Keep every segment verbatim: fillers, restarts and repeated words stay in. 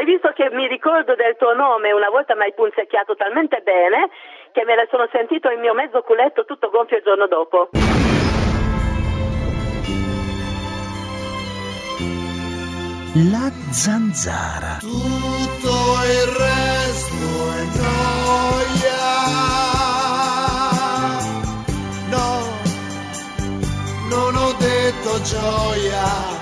hai visto che mi ricordo del tuo nome, una volta mi hai punzecchiato talmente bene che me ne sono sentito il mio mezzo culetto tutto gonfio il giorno dopo. La zanzara. Tutto il resto è noia. No, non ho detto gioia.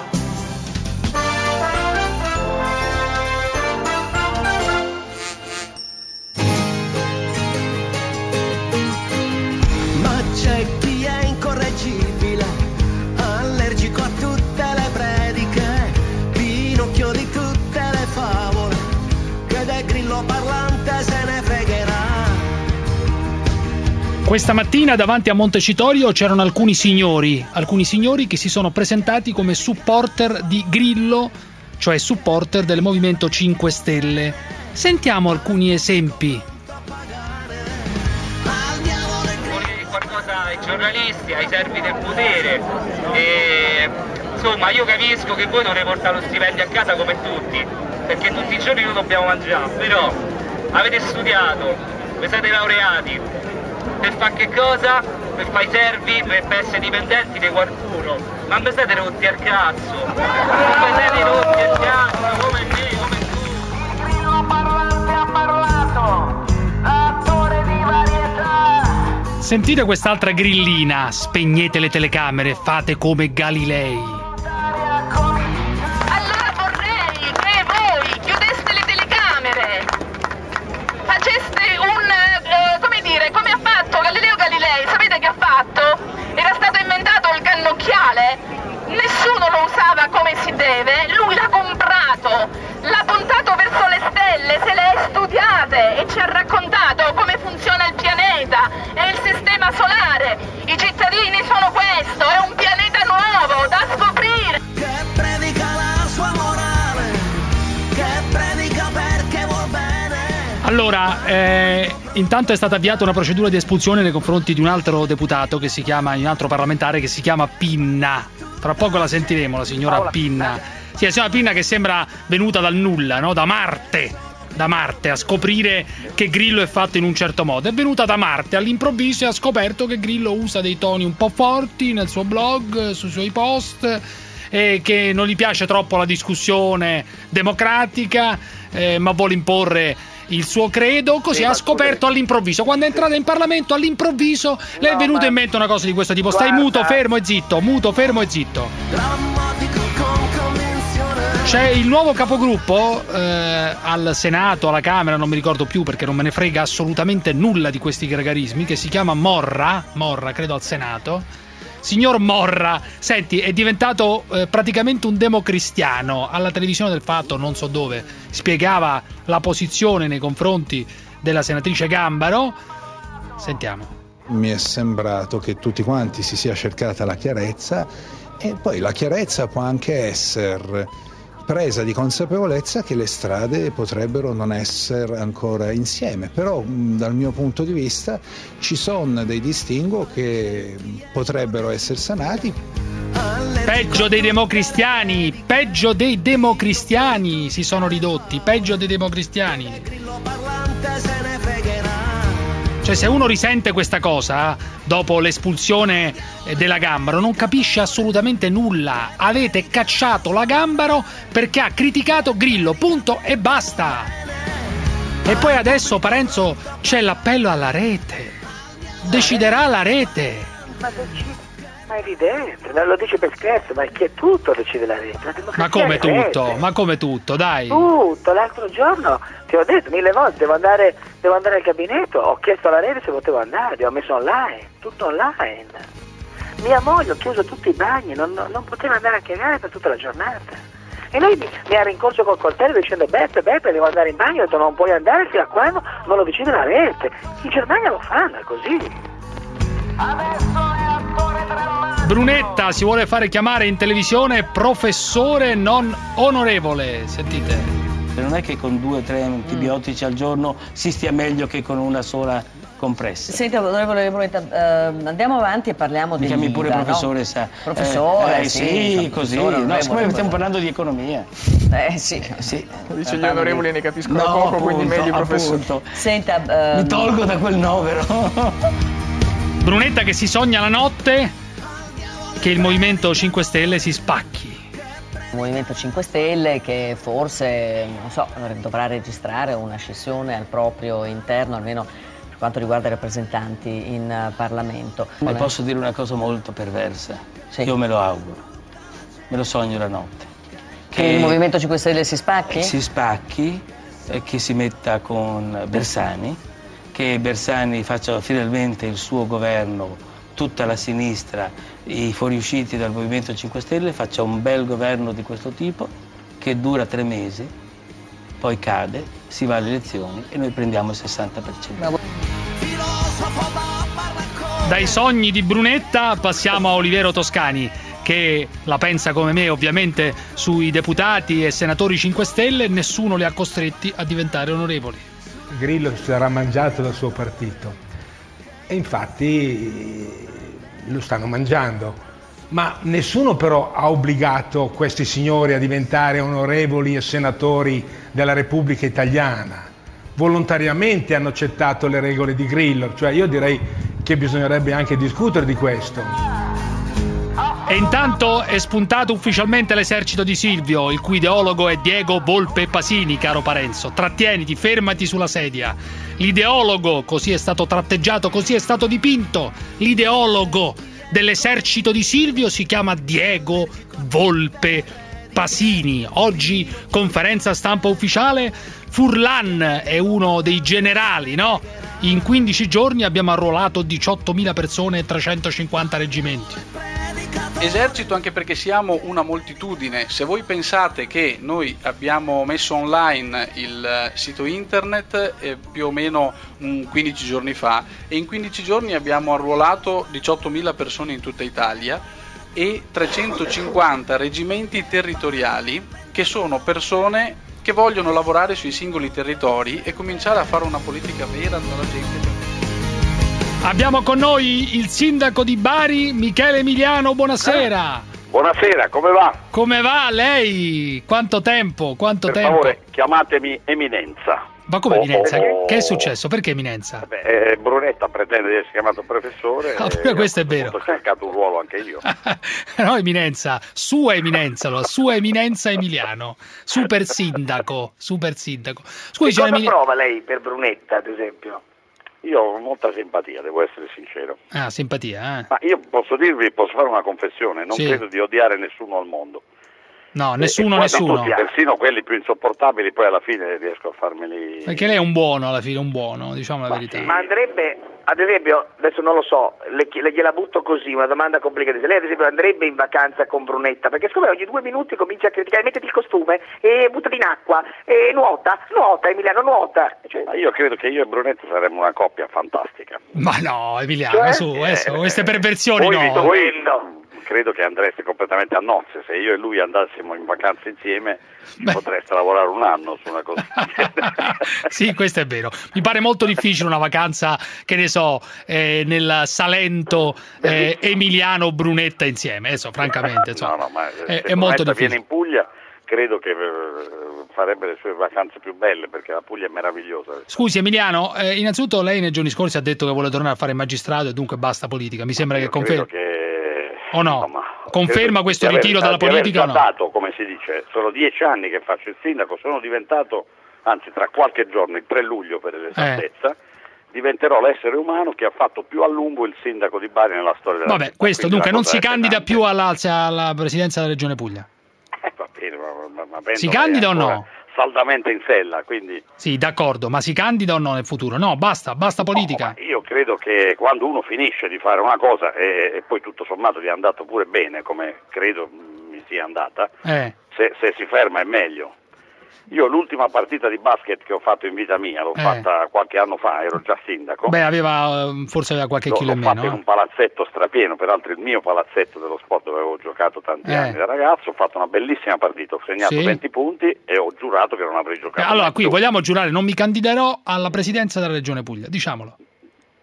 C'è chi è incorreggibile, allergico a tutte le prediche, Pinocchio di tutte le favole, che del grillo parlante se ne fregherà. Questa mattina davanti a Montecitorio c'erano alcuni signori, alcuni signori che si sono presentati come supporter di Grillo, cioè supporter del Movimento cinque Stelle. Sentiamo alcuni esempi. Ai giornalisti, ai servi del potere, e insomma io capisco che voi dovrete portare lo stipendio a casa come tutti, perché tutti i giorni noi dobbiamo mangiare, però avete studiato, vi siete laureati, per fare che cosa? Per fare i servi, per essere dipendenti di qualcuno, ma mi siete rotti al cazzo, mi siete rotti al cazzo come me, come tu. Il grillo parlante ha parlato, attore di varietà. Sentite quest'altra grillina, spegnete le telecamere, fate come Galilei. Allora vorrei che voi chiudeste le telecamere, faceste un, eh, come dire, come ha fatto Galileo Galilei, sapete che ha fatto? Era stato inventato il cannocchiale, nessuno lo usava come si deve, lui l'ha comprato, l'ha puntato verso le stelle, se le è studiate e ci ha raccontato come funziona il pianeta e il sistema solare. I cittadini sono questo, è un pianeta nuovo da scoprire. Che predica la sua morale, che predica perché vuol bene. Allora, eh, intanto è stata avviata una procedura di espulsione nei confronti di un altro deputato che si chiama, un altro parlamentare che si chiama Pinna. Tra poco la sentiremo, la signora Paola Pinna. Sì, la signora Pinna che sembra venuta dal nulla, no? Da Marte. Da Marte a scoprire che Grillo è fatto in un certo modo. È venuta da Marte all'improvviso e ha scoperto che Grillo usa dei toni un po' forti nel suo blog, sui suoi post, e che non gli piace troppo la discussione democratica, eh, ma vuole imporre il suo credo. Così sì, ha scoperto all'improvviso, quando è entrata in Parlamento, all'improvviso le è venuta in mente una cosa di questo tipo. Stai muto, fermo e zitto, muto, fermo e zitto. C'è il nuovo capogruppo eh, al Senato, alla Camera, non mi ricordo più perché non me ne frega assolutamente nulla di questi gregarismi, che si chiama Morra, Morra credo al Senato. Signor Morra, senti, è diventato eh, praticamente un democristiano. Alla televisione del Fatto, non so dove, spiegava la posizione nei confronti della senatrice Gambaro. Sentiamo. Mi è sembrato che tutti quanti si sia cercata la chiarezza, e poi la chiarezza può anche essere presa di consapevolezza che le strade potrebbero non essere ancora insieme, però mh, dal mio punto di vista ci sono dei distinguo che potrebbero essere sanati. Peggio dei democristiani, peggio dei democristiani si sono ridotti, peggio dei democristiani. Cioè, se uno risente questa cosa dopo l'espulsione della Gambaro, non capisce assolutamente nulla. Avete cacciato la Gambaro perché ha criticato Grillo, punto e basta. E poi adesso, Parenzo, c'è l'appello alla rete. Deciderà la rete. Ma, ma è evidente, non lo dice per scherzo, ma è che tutto decide la rete. La ma come tutto? Rete. Ma come tutto, dai. Tutto, l'altro giorno ti ho detto mille volte, devo andare, devo andare al gabinetto, ho chiesto alla rete se potevo andare, ho messo online, tutto online. Mia moglie, ho chiuso tutti i bagni, non, non poteva andare a cagare per tutta la giornata. E lei mi, mi ha rincorso col coltello dicendo Beppe, Beppe, devo andare in bagno. Ho detto non puoi andare fino a quando non lo decide la rete. In Germania lo fanno, è così. Brunetta si vuole fare chiamare in televisione professore non onorevole. Sentite. Non è che con due o tre antibiotici mm. al giorno si stia meglio che con una sola compresse. Senta, onorevole Brunetta, eh, andiamo avanti e parliamo di... Mi chiami pure professoressa. No? Professore, eh, eh, sì, sì, così. No, siccome stiamo parlando di economia. Eh sì. Eh, sì. Dice gli onorevoli ne capiscono no, poco, appunto, quindi meglio professore. Appunto. Senta, um... mi tolgo da quel novero. Brunetta che si sogna la notte che il Movimento cinque Stelle si spacchi. Il Movimento cinque Stelle che forse, non so, dovrà registrare una scissione al proprio interno, almeno per quanto riguarda i rappresentanti in Parlamento. Le posso dire una cosa molto perversa? Sì. Io me lo auguro, me lo sogno la notte. Che, che il Movimento cinque Stelle si spacchi? Si spacchi, eh, che si metta con Bersani, che Bersani faccia finalmente il suo governo, tutta la sinistra, i fuoriusciti dal Movimento cinque Stelle, faccia un bel governo di questo tipo che dura tre mesi, poi cade, si va alle elezioni e noi prendiamo il sessanta per cento. Dai sogni di Brunetta passiamo a Olivero Toscani, che la pensa come me ovviamente sui deputati e senatori cinque Stelle. Nessuno li ha costretti a diventare onorevoli. Grillo sarà mangiato dal suo partito e infatti lo stanno mangiando, ma nessuno però ha obbligato questi signori a diventare onorevoli e senatori della Repubblica Italiana. Volontariamente hanno accettato le regole di Grillo, cioè io direi che bisognerebbe anche discutere di questo. E intanto è spuntato ufficialmente l'esercito di Silvio, il cui ideologo è Diego Volpe Pasini, caro Parenzo. Trattieniti, fermati sulla sedia. L'ideologo, così è stato tratteggiato, così è stato dipinto, l'ideologo dell'esercito di Silvio si chiama Diego Volpe Pasini. Oggi conferenza stampa ufficiale, Furlan è uno dei generali, no? In quindici giorni abbiamo arruolato diciottomila persone e trecentocinquanta reggimenti. Esercito anche perché siamo una moltitudine. Se voi pensate che noi abbiamo messo online il sito internet eh, più o meno um, quindici giorni fa, e in quindici giorni abbiamo arruolato diciottomila persone in tutta Italia e trecentocinquanta reggimenti territoriali, che sono persone che vogliono lavorare sui singoli territori e cominciare a fare una politica vera tra la gente. Abbiamo con noi il sindaco di Bari, Michele Emiliano, buonasera. Buonasera, come va? Come va lei? Quanto tempo? Quanto per tempo? Per favore, chiamatemi Eminenza. Ma come oh, Eminenza? Oh, che è successo? Perché Eminenza? Beh, eh, Brunetta pretende di essere chiamato professore. Ah, e questo è vero. Ho cercato un ruolo anche io. No, Eminenza, sua Eminenza, la sua Eminenza Emiliano, super sindaco, super sindaco. Scusi, cosa Emili... prova lei per Brunetta, ad esempio? Io ho molta simpatia, devo essere sincero. Ah, simpatia, eh? Ma io posso dirvi, posso fare una confessione, non sì. credo di odiare nessuno al mondo. No, nessuno, e nessuno. Tutti, persino quelli più insopportabili, poi alla fine riesco a farmeli... Perché lei è un buono, alla fine, un buono, diciamo la ma verità. Sì. Ma andrebbe, ad esempio, adesso non lo so, le, le gliela butto così, una domanda complicata. Lei ad esempio andrebbe in vacanza con Brunetta? Perché secondo me ogni due minuti comincia a criticare, mettiti il costume e buttati in acqua, e nuota, nuota Emiliano, nuota. Cioè... Ma io credo che io e Brunetta saremmo una coppia fantastica. Ma no, Emiliano, cioè, su, adesso, eh, queste perversioni voi, no. Voi, credo che andreste completamente a nozze. Se io e lui andassimo in vacanza insieme Beh. potreste lavorare un anno su una cosa. Sì, questo è vero. Mi pare molto difficile una vacanza, che ne so, eh, nel Salento eh, Emiliano Brunetta insieme, adesso francamente insomma, no, no, ma è, se è molto difficile. Viene in Puglia, credo che farebbe le sue vacanze più belle, perché la Puglia è meravigliosa. Scusi Emiliano, eh, innanzitutto lei nei giorni scorsi ha detto che vuole tornare a fare il magistrato e dunque basta politica. Mi sembra io che confermi. Che... O no? Insomma, conferma questo ritiro aver, dalla politica o no? Dato, come si dice, sono dieci anni che faccio il sindaco, sono diventato, anzi tra qualche giorno, il tre luglio per l'esattezza, eh. diventerò l'essere umano che ha fatto più a lungo il sindaco di Bari nella storia della Vabbè, città. questo dunque non si candida più alla, alla presidenza della Regione Puglia? Eh, va bene, ma, ma, ma penso si candida o no? Saldamente in sella, quindi... Sì, d'accordo, ma si candida o no nel futuro? No, basta, basta politica. No, io credo che quando uno finisce di fare una cosa e, e poi tutto sommato gli è andato pure bene, come credo mi sia andata, eh. se, se si ferma è meglio. Io l'ultima partita di basket che ho fatto in vita mia l'ho eh. fatta qualche anno fa, ero già sindaco. Beh, aveva forse aveva qualche l'ho, chilo in meno. L'ho fatto eh. in un palazzetto strapieno, peraltro il mio palazzetto dello sport dove avevo giocato tanti eh. anni da ragazzo. Ho fatto una bellissima partita, ho segnato sì. venti punti e ho giurato che non avrei giocato. Eh, allora qui più. vogliamo giurare, non mi candiderò alla presidenza della Regione Puglia, diciamolo.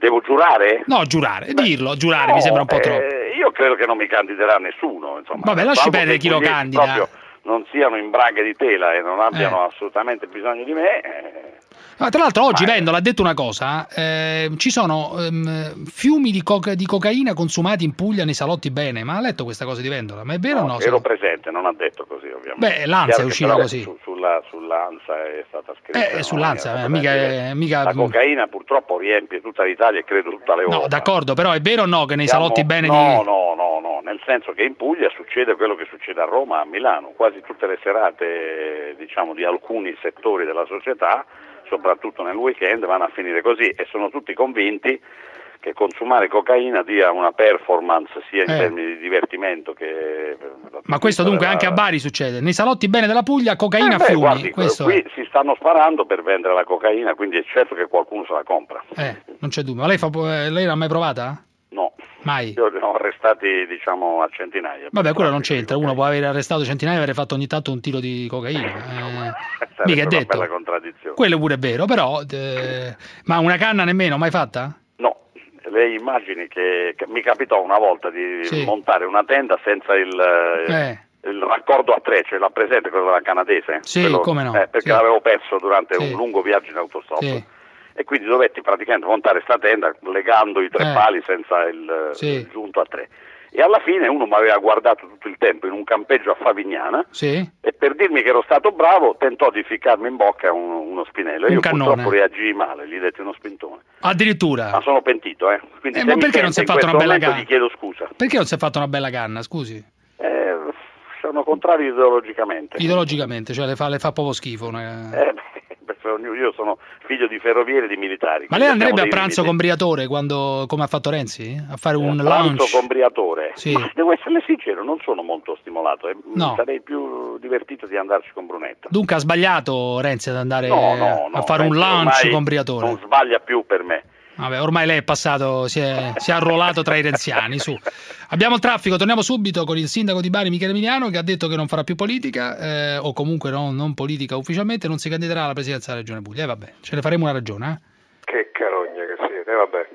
Devo giurare? No, giurare, Beh, dirlo, giurare no, mi sembra un po' eh, troppo. Io credo che non mi candiderà nessuno, insomma. Vabbè, lasci salvo perdere che chi lo i pugliesi candida. proprio non siano in braghe di tela e non abbiano Eh. assolutamente bisogno di me. eh, Ma tra l'altro oggi Ma- Vendola ha detto una cosa, eh, ci sono ehm, fiumi di, coca- di cocaina consumati in Puglia nei salotti bene, ma ha letto questa cosa di Vendola? Ma è vero o no? ero presente, non ha detto così ovviamente. Beh, l'Ansa Chiaro è che uscita però così. su- sulla, sull'Ansa è stata scritta. Eh, no? sull'Ansa, È eh, mica, stata- è- mica... La cocaina purtroppo riempie tutta l'Italia e credo tutta l'Europa. No, d'accordo, però è vero o no che nei Siamo- salotti bene no, di... no, no, no, nel senso che in Puglia succede quello che succede a Roma, a Milano, quasi tutte le serate, diciamo, di alcuni settori della società, soprattutto nel weekend, vanno a finire così e sono tutti convinti che consumare cocaina dia una performance sia in Eh. termini di divertimento che... Ma questo dunque anche a Bari succede. Nei salotti bene della Puglia, cocaina Eh a beh, fiumi. guardi, questo qui è. si stanno sparando per vendere la cocaina, quindi è certo che qualcuno se la compra. Eh, non c'è dubbio. Ma lei, fa, eh, lei l'ha mai provata? No. Mai? Io li ho arrestati, diciamo, a centinaia. Vabbè, quello non c'entra. Uno può avere arrestato centinaia e avere fatto ogni tanto un tiro di cocaina. Eh, Sarebbe mica è una detto. bella contraddizione. Quello pure è vero, però... eh, ma una canna nemmeno, mai fatta? No, lei immagini che, che mi capitò una volta di Sì. montare una tenda senza il, Eh. il raccordo a tre, cioè la presente, quello della canadese? Sì, Quello- come no, eh, perché sì. l'avevo perso durante Sì. un lungo viaggio in autostop. Sì. E quindi dovetti praticamente montare sta tenda legando i tre Eh. pali senza il, Sì. il giunto a tre. E alla fine uno mi aveva guardato tutto il tempo in un campeggio a Favignana Sì? e per dirmi che ero stato bravo tentò di ficcarmi in bocca un- uno spinello. Un Io cannone. purtroppo reagii male, gli detti uno spintone. Addirittura? Ma sono pentito, eh. Quindi Eh, se ma mi perché non sente si è fatto in una questo bella momento gara? gli chiedo scusa. Perché non si è fatta una bella canna, scusi? Eh, sono contrario ideologicamente. Ideologicamente, cioè le fa, le fa proprio schifo. Una... Eh, beh, io sono figlio di ferrovieri e di militari. Ma lei quindi andrebbe a abbiamo dei pranzo limiti. con Briatore quando, come ha fatto Renzi? A fare un Eh, pranzo lunch? con Briatore? Sì. Ma devo essere sincero, non sono molto stimolato. eh. No. Sarei più divertito di andarci con Brunetta. Dunque ha sbagliato Renzi ad andare No, no, no, a fare un Renzi lunch ormai con Briatore? Non sbaglia più per me. Vabbè, ormai lei è passato, si è, si è arruolato tra i renziani. Su. Abbiamo il traffico, torniamo subito con il sindaco di Bari Michele Emiliano che ha detto che non farà più politica eh, o comunque no, non politica ufficialmente, non si candiderà alla presidenza della Regione Puglia. E eh, vabbè, ce ne faremo una ragione. Eh? Che carogna che siete, vabbè.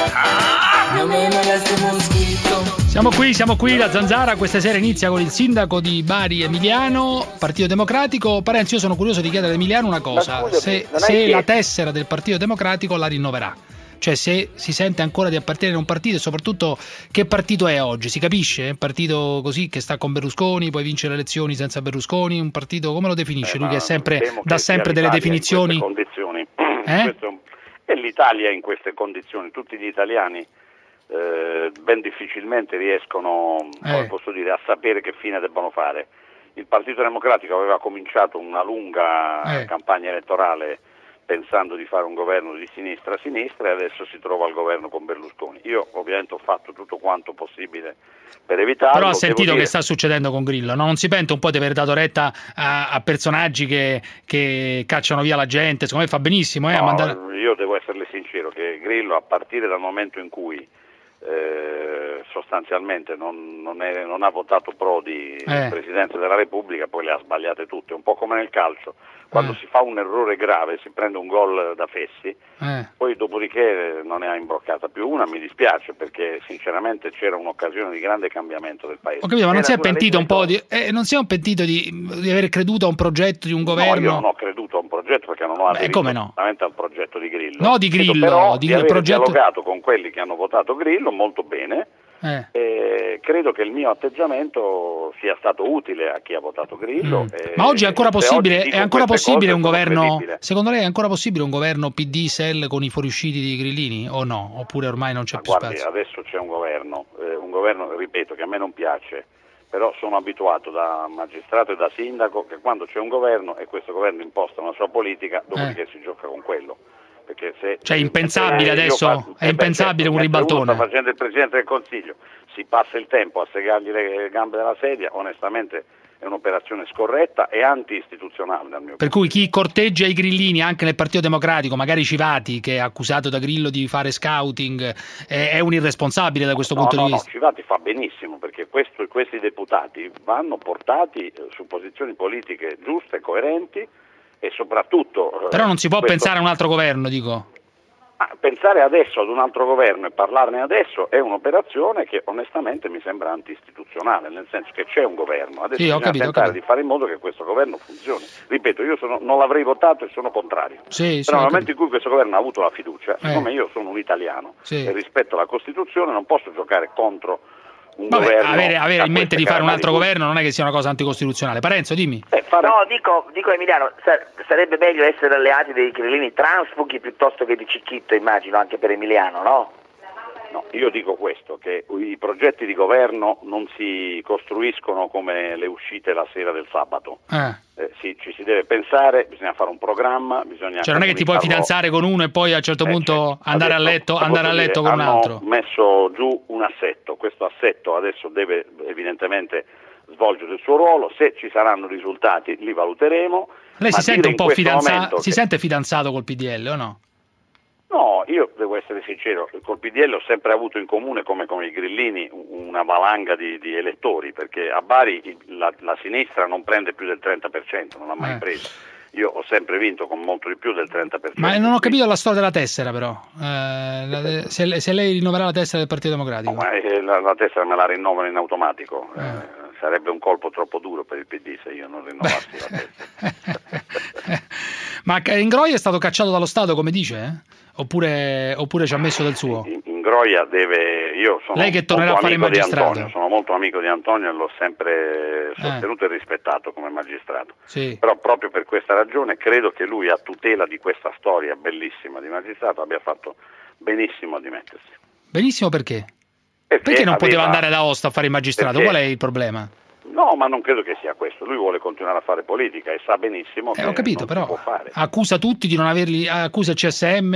Siamo qui, siamo qui, la Zanzara questa sera inizia con il sindaco di Bari Emiliano, Partito Democratico. Parenzo, io sono curioso di chiedere a Emiliano una cosa, Ma scusami, se, non hai se chiesto- la tessera del Partito Democratico la rinnoverà. Cioè se si sente ancora di appartenere a un partito e soprattutto che partito è oggi, si capisce? Un partito così che sta con Berlusconi, poi vince le elezioni senza Berlusconi, un partito come lo definisce? Eh, Lui ma che è sempre, temo dà che sia sempre delle l'Italia in definizioni. queste condizioni. Eh? Questo è un- E l'Italia in queste condizioni, tutti gli italiani eh, ben difficilmente riescono, Eh. come posso dire, a sapere che fine debbano fare. Il Partito Democratico aveva cominciato una lunga Eh. campagna elettorale pensando di fare un governo di sinistra a sinistra e adesso si trova al governo con Berlusconi. Io ovviamente ho fatto tutto quanto possibile per evitarlo. Però ha devo sentito dire- che sta succedendo con Grillo, no? Non si pente un po' di aver dato retta a, a personaggi che, che cacciano via la gente? Secondo me fa benissimo eh, a No, mandare... io devo esserle sincero che Grillo, a partire dal momento in cui eh, sostanzialmente non, non, è- non ha votato Prodi Eh. Presidente della Repubblica, poi le ha sbagliate tutte, un po' come nel calcio. Quando Eh. si fa un errore grave, si prende un gol da fessi, Eh. poi dopodiché non ne ha imbroccata più una, mi dispiace perché sinceramente c'era un'occasione di grande cambiamento del Paese. Ho capito, ma non Era si è una legge pentito un po' di... elettorale. Eh, non si è un pentito di, di aver creduto a un progetto di un No, governo? io non ho creduto a un progetto perché non ho Beh, aderito come no? assolutamente al progetto di Grillo. No, di Credo Grillo, però di di aver progetto- dialogato con quelli che hanno votato Grillo molto bene Eh. e credo che il mio atteggiamento sia stato utile a chi ha votato Grillo. Mm. e- Ma oggi è ancora e se possibile, oggi dico è ancora queste possibile un cose sono governo, credibile. secondo lei è ancora possibile un governo P D S L con i fuoriusciti di Grillini o no? Oppure ormai non c'è Ma più guardi, spazio? adesso c'è un governo, eh, un governo, ripeto, che a me non piace, però sono abituato da magistrato e da sindaco che quando c'è un governo e questo governo imposta una sua politica, dopodiché si gioca con quello. Perché se, Cioè, impensabile se io adesso? faccio- È eh, impensabile beh, un certo, mentre ribaltone? uno sta facendo il Presidente del Consiglio, si passa il tempo a segargli le gambe dalla sedia, onestamente è un'operazione scorretta e anti-istituzionale dal mio Per cui chi corteggia i grillini anche nel Partito Democratico, magari Civati, che è accusato da Grillo di fare scouting, è, è un irresponsabile da questo No, punto no, di no, vista? Civati fa benissimo perché questo- questi deputati vanno portati eh, su posizioni politiche giuste, coerenti e soprattutto... eh, Però non si può questo- pensare a un altro governo, dico. Ah, pensare adesso ad un altro governo e parlarne adesso è un'operazione che onestamente mi sembra anti-istituzionale, nel senso che c'è un governo, adesso sì, bisogna capito, tentare di fare in modo che questo governo funzioni. Ripeto, io sono, non l'avrei votato e sono contrario, sì, però sì, nel momento in cui questo governo ha avuto la fiducia, eh. siccome io sono un italiano sì. e rispetto la Costituzione, non posso giocare contro un Vabbè, governo. avere, avere in mente di fare un altro di governo non è che sia una cosa anticostituzionale. Parenzo, dimmi. Eh, fare... No, dico, dico Emiliano, sarebbe meglio essere alleati dei grillini transfughi piuttosto che di Cicchitto, immagino, anche per Emiliano, no? No, io dico questo, che i progetti di governo non si costruiscono come le uscite la sera del sabato. Eh. Eh, sì, ci si deve pensare, bisogna fare un programma, bisogna... Cioè non è che ti puoi fidanzare con uno e poi a un certo eh, punto certo. andare adesso, a letto, andare a letto dire, con un altro. Hanno messo giù un assetto, questo assetto adesso deve evidentemente svolgere il suo ruolo, se ci saranno risultati li valuteremo. Lei si sente un po' fidanzato, si che... sente fidanzato col P D L o no? No, io devo essere sincero, col P D L ho sempre avuto in comune, come con i grillini, una valanga di, di elettori, perché a Bari la, la sinistra non prende più del trenta per cento, non ha mai eh. preso. Io ho sempre vinto con molto di più del trenta per cento. Ma non ho capito la storia della tessera però, eh, la, se, se lei rinnoverà la tessera del Partito Democratico. No, ma eh, la, la tessera me la rinnovano in automatico, eh. Eh, sarebbe un colpo troppo duro per il P D se io non rinnovassi Beh. la tessera. Ma Ingroia è stato cacciato dallo Stato, come dice? Eh? Oppure, oppure ci ha messo del suo? Ingroia deve... Io sono Lei che tornerà a fare il magistrato. Antonio, sono molto amico di Antonio e l'ho sempre sostenuto eh. e rispettato come magistrato. Sì. Però proprio per questa ragione credo che lui, a tutela di questa storia bellissima di magistrato, abbia fatto benissimo a dimettersi. Benissimo perché? Perché, perché non aveva... poteva andare ad Aosta a fare il magistrato? Perché... Qual è il problema? No, ma non credo che sia questo. Lui vuole continuare a fare politica e sa benissimo che eh, ho capito, non però si può fare. Accusa tutti di non averli, accusa il C S M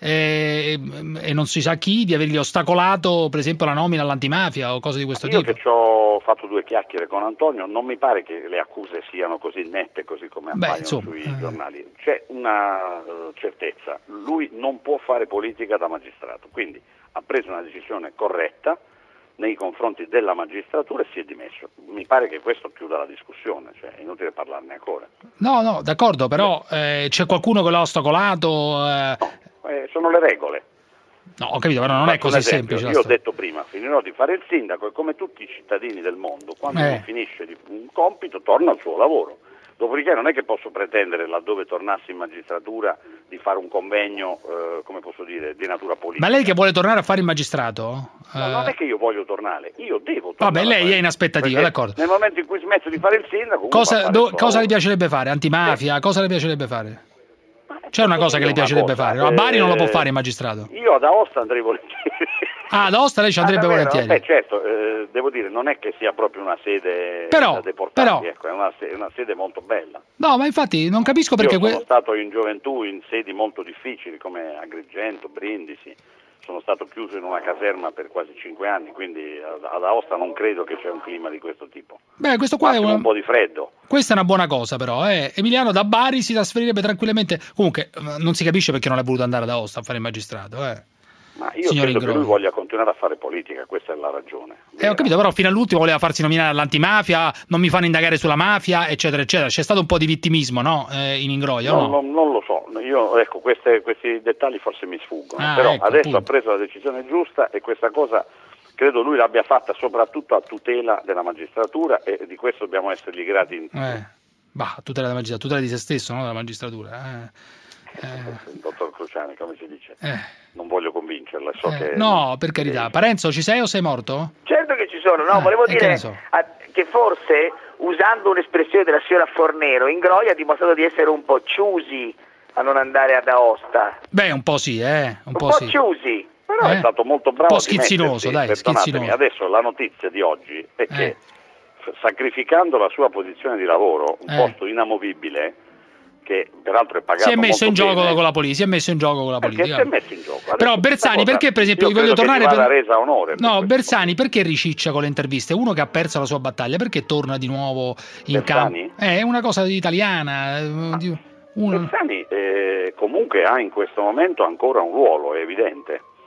eh, e non si sa chi di avergli ostacolato, per esempio, la nomina all'antimafia o cose di questo Io tipo. Io che ci ho fatto due chiacchiere con Antonio, non mi pare che le accuse siano così nette, così come appaiono Beh, insomma, sui eh... giornali. C'è una uh, certezza: lui non può fare politica da magistrato, quindi ha preso una decisione corretta nei confronti della magistratura e si è dimesso. Mi pare che questo chiuda la discussione, cioè è inutile parlarne ancora. No, no, d'accordo, però eh, c'è qualcuno che l'ha ostacolato? Eh... No, eh, sono le regole. No, ho capito, però non Faccio è così esempio, semplice. Io ho detto prima, finirò di fare il sindaco e come tutti i cittadini del mondo, quando eh. finisce un compito torna al suo lavoro. Dopodiché non è che posso pretendere, laddove tornassi in magistratura, di fare un convegno, eh, come posso dire, di natura politica. Ma lei che vuole tornare a fare il magistrato? No, eh... non è che io voglio tornare, io devo tornare. Vabbè, lei è in aspettativa, d'accordo. Nel momento in cui smetto di fare il sindaco... Cosa, do, cosa le piacerebbe fare? Antimafia? Eh. Cosa le piacerebbe fare? C'è una cosa che le piacerebbe cosa, fare? No, a Bari eh, non lo può fare il magistrato. Io ad Aosta andrei volentieri. Ah, ad Aosta lei ci andrebbe ah, volentieri? Beh, certo, eh, devo dire, non è che sia proprio una sede però, da deportati, però, ecco, è una, sede, una sede molto bella. No, ma infatti non capisco perché... Io sono que... stato in gioventù in sedi molto difficili come Agrigento, Brindisi, sono stato chiuso in una caserma per quasi cinque anni, quindi ad Aosta non credo che c'è un clima di questo tipo. Beh, questo qua Massimo è una... un po' di freddo. Questa è una buona cosa però, eh. Emiliano da Bari si trasferirebbe tranquillamente, comunque non si capisce perché non è voluto andare ad Aosta a fare il magistrato, eh. Ma io Signor credo Ingroia. che lui voglia continuare a fare politica, questa è la ragione. Eh, ho capito, però fino all'ultimo voleva farsi nominare all'antimafia, non mi fanno indagare sulla mafia, eccetera, eccetera. C'è stato un po' di vittimismo, no? Eh, in Ingroia, no, no? No, non lo so, io ecco, queste, questi dettagli forse mi sfuggono, ah, però ecco, adesso appunto. ha preso la decisione giusta e questa cosa credo lui l'abbia fatta soprattutto a tutela della magistratura e di questo dobbiamo essergli grati in tutto. Eh, bah, tutela della magistratura, tutela di se stesso, no? Della magistratura. Eh. Eh. Dottor Cruciani, come si dice? Eh. Non voglio convincerla, so eh. che... No, per carità. Parenzo, ci sei o sei morto? Certo che ci sono, no, eh, volevo dire che, so. a, che forse, usando un'espressione della signora Fornero, Ingroia ha dimostrato di essere un po' chiusi a non andare ad Aosta. Beh, un po' sì, eh. Un, un po', po' sì. chiusi. Però eh? è stato molto bravo. Un po' schizzinoso, dai, schizzinoso. Adesso la notizia di oggi è che, eh. sacrificando la sua posizione di lavoro, un eh. posto inamovibile, che peraltro è pagato si è messo in gioco bene, con la politica, si è messo in gioco con la perché politica. Si è messo in gioco. Adesso però Bersani, perché per esempio io voglio tornare per... resa onore per No, Bersani punto. Perché riciccia con le interviste? Uno che ha perso la sua battaglia, perché torna di nuovo in campo? Eh, è una cosa italiana. Ah. Di... Uno... Bersani eh, comunque ha in questo momento ancora un ruolo, è evidente.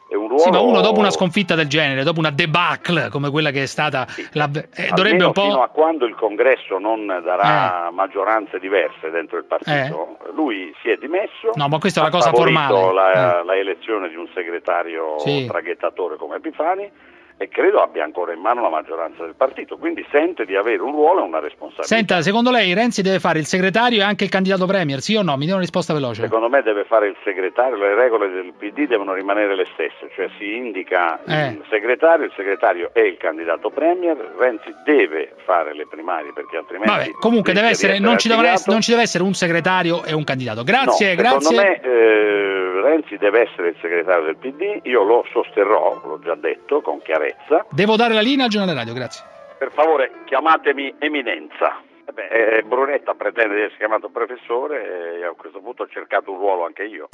è un ruolo... Sì, ma uno dopo una sconfitta del genere, dopo una debacle come quella che è stata, sì, la, eh, dovrebbe un po'... fino a quando il congresso non darà eh. maggioranze diverse dentro il partito, eh. lui si è dimesso. No, ma questa è la cosa formale. La, eh. la elezione di un segretario sì. traghettatore come Epifani, e credo abbia ancora in mano la maggioranza del partito, quindi sente di avere un ruolo e una responsabilità. Senta, secondo lei Renzi deve fare il segretario e anche il candidato premier, sì o no? Mi dia una risposta veloce. Secondo me deve fare il segretario, le regole del P D devono rimanere le stesse, cioè si indica eh. il segretario, il segretario è il candidato premier, Renzi deve fare le primarie perché altrimenti... Vabbè, comunque deve essere, non, ci devono essere, non ci deve essere un segretario e un candidato. Grazie, no, grazie. Secondo me eh, Renzi deve essere il segretario del P D, io lo sosterrò, l'ho già detto, con chiarezza. Devo dare la linea al giornale radio, grazie. Per favore, chiamatemi Eminenza. Eh beh, Brunetta pretende di essere chiamato professore e a questo punto ho cercato un ruolo anche io.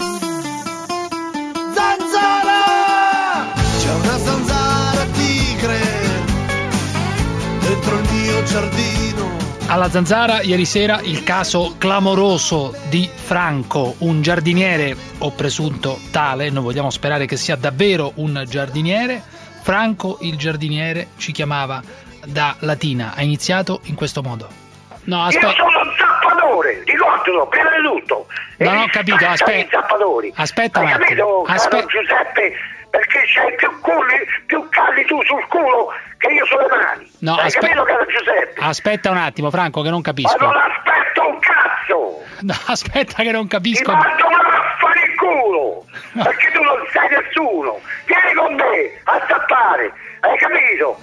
Zanzara! C'è una zanzara tigre dentro il mio giardino. Alla Zanzara ieri sera il caso clamoroso di Franco, un giardiniere o presunto tale, noi vogliamo sperare che sia davvero un giardiniere. Franco il giardiniere ci chiamava da Latina, ha iniziato in questo modo. No, aspetta. Io sono un zappadore, ricordalo, prima di tutto. Non ho capito, aspetta. Aspetta un attimo. Capito, Aspetta. Giuseppe, perché c'hai più culli, più calli tu sul culo che io sulle mani. No, Hai aspe- capito, caro Giuseppe? Aspetta un attimo, Franco, che non capisco. Ma non aspetto un cazzo! No, aspetta che non capisco. Ti mando una raffa nel culo! No. Perché tu non sei nessuno! Vieni con me a zappare! Hai capito?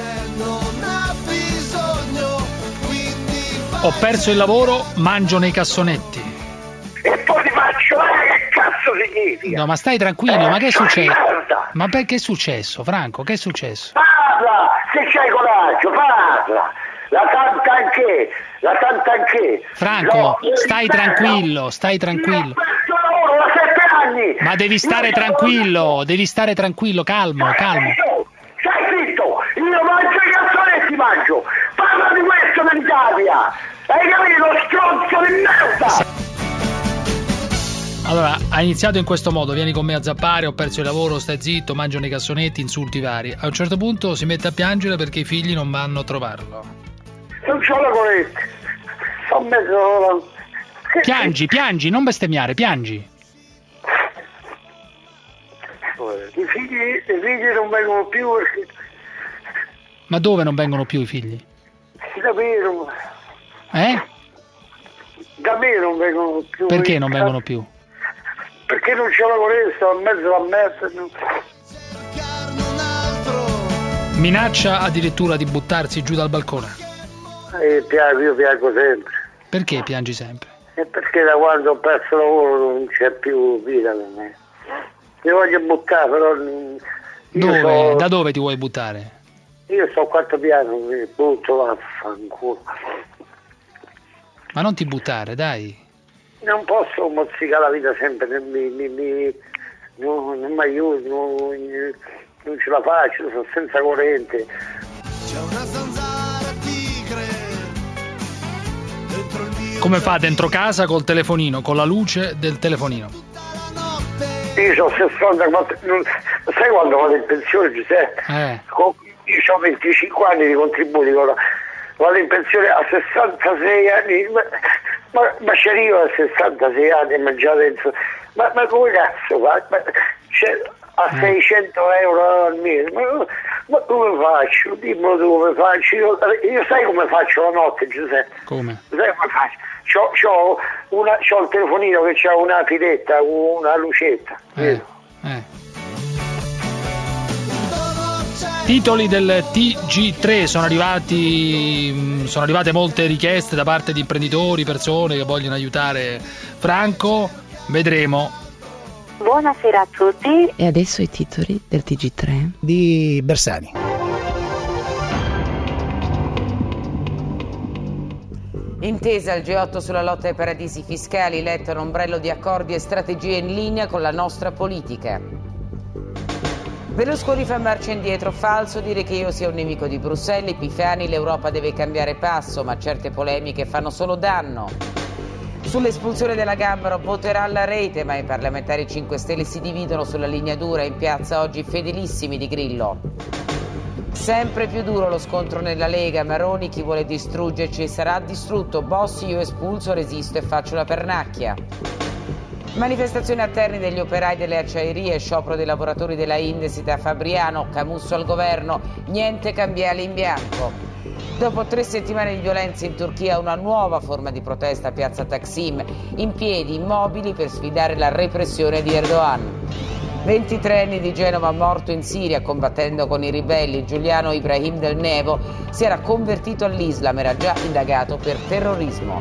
Ho perso il lavoro, mangio nei cassonetti. E poi ti faccio, eh, che cazzo significa? No, ma stai tranquillo, eh, ma che è successo? Merda. Ma perché è successo, Franco? Che è successo? Parla! Se c'hai coraggio, parla! La tanta anche! La tanta anche! Franco, no, stai tranquillo, stai tranquillo. Io ho sette anni! Ma devi stare tranquillo, devi stare tranquillo, calmo, calmo. Stai zitto! Io mangio i cassonetti, mangio! Parla di questo dell'Italia! Hai capito, stronzo di merda! Allora, ha iniziato in questo modo, vieni con me a zappare, ho perso il lavoro, stai zitto, mangio nei cassonetti, insulti vari. A un certo punto si mette a piangere perché i figli non vanno a trovarlo. Non c'ho la corretta. Ho messo... Piangi, piangi, non bestemmiare, piangi. I figli, i figli non vengono più perché... Ma dove non vengono più i figli? Da me non... Eh? Da me non vengono più. Perché non vengono più? Perché non c'è la corretta, ho mezzo la mezzo. Minaccia addirittura di buttarsi giù dal balcone. Eh, piango, io piango sempre. Perché piangi sempre? E perché da quando ho perso il lavoro non c'è più vita per me. Mi voglio buttare, però... Dove? So, da dove ti vuoi buttare? Io sto al quarto piano, mi butto, vaffanculo. Ma non ti buttare, dai. Non posso mozzicare la vita sempre, mi, mi, mi, no, non mi aiuto, non, non ce la faccio, sono senza corrente. C'è una zanzara tigre dentro il mio... Come fa dentro casa col telefonino, con la luce del telefonino? Io ho sessanta, non, sai quando vado in pensione, Giuseppe? Eh. Io ho venticinque anni di contributi, vado in pensione a sessantasei anni, ma, ma, ma c'ero a sessantasei anni e mangiare dentro, ma, ma come cazzo fa? Ma, cioè, a mm. seicento euro al mese, ma, ma come faccio? Dimmi come faccio, io, io sai come faccio la notte, Giuseppe? Come? Sai come faccio? C'ho, c'ho, una, c'ho il telefonino che c'ha una filetta, una lucetta. Eh, eh. Titoli del T G tre, sono arrivati sono arrivate molte richieste da parte di imprenditori, persone che vogliono aiutare Franco, vedremo. Buonasera a tutti. E adesso i titoli del T G tre di Bersani. Intesa al G otto sulla lotta ai paradisi fiscali, letto un ombrello di accordi e strategie in linea con la nostra politica. Berlusconi fa marcia indietro, falso dire che io sia un nemico di Bruxelles, Epifani, l'Europa deve cambiare passo, ma certe polemiche fanno solo danno. Sull'espulsione della Gambaro voterà la rete, ma i parlamentari cinque Stelle si dividono sulla linea dura. In piazza oggi fedelissimi di Grillo. Sempre più duro lo scontro nella Lega. Maroni, chi vuole distruggerci sarà distrutto. Bossi, io espulso, resisto e faccio la pernacchia. Manifestazione a Terni degli operai delle acciaierie, sciopero dei lavoratori della Indesit a Fabriano, Camusso al governo, niente cambiali in bianco. Dopo tre settimane di violenze in Turchia, una nuova forma di protesta a piazza Taksim, in piedi, immobili per sfidare la repressione di Erdogan. ventitré anni di Genova, morto in Siria combattendo con i ribelli. Giuliano Ibrahim del Nevo si era convertito all'Islam, era già indagato per terrorismo.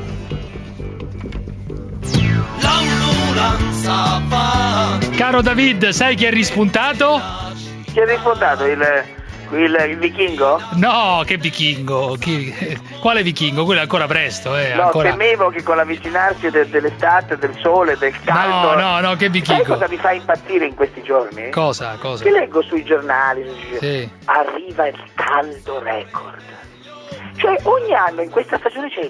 Caro David, sai chi è rispuntato? Chi è rispuntato? Il, il, il vichingo? No, che vichingo? Chi, quale vichingo? Quello è ancora presto, eh. No, ancora... temevo che con l'avvicinarsi de, dell'estate, del sole, del caldo... No, no, no, che vichingo? Sai cosa mi fa impazzire in questi giorni? Cosa, cosa? Che leggo sui giornali, sì. Arriva il caldo record. Cioè ogni anno in questa stagione c'è il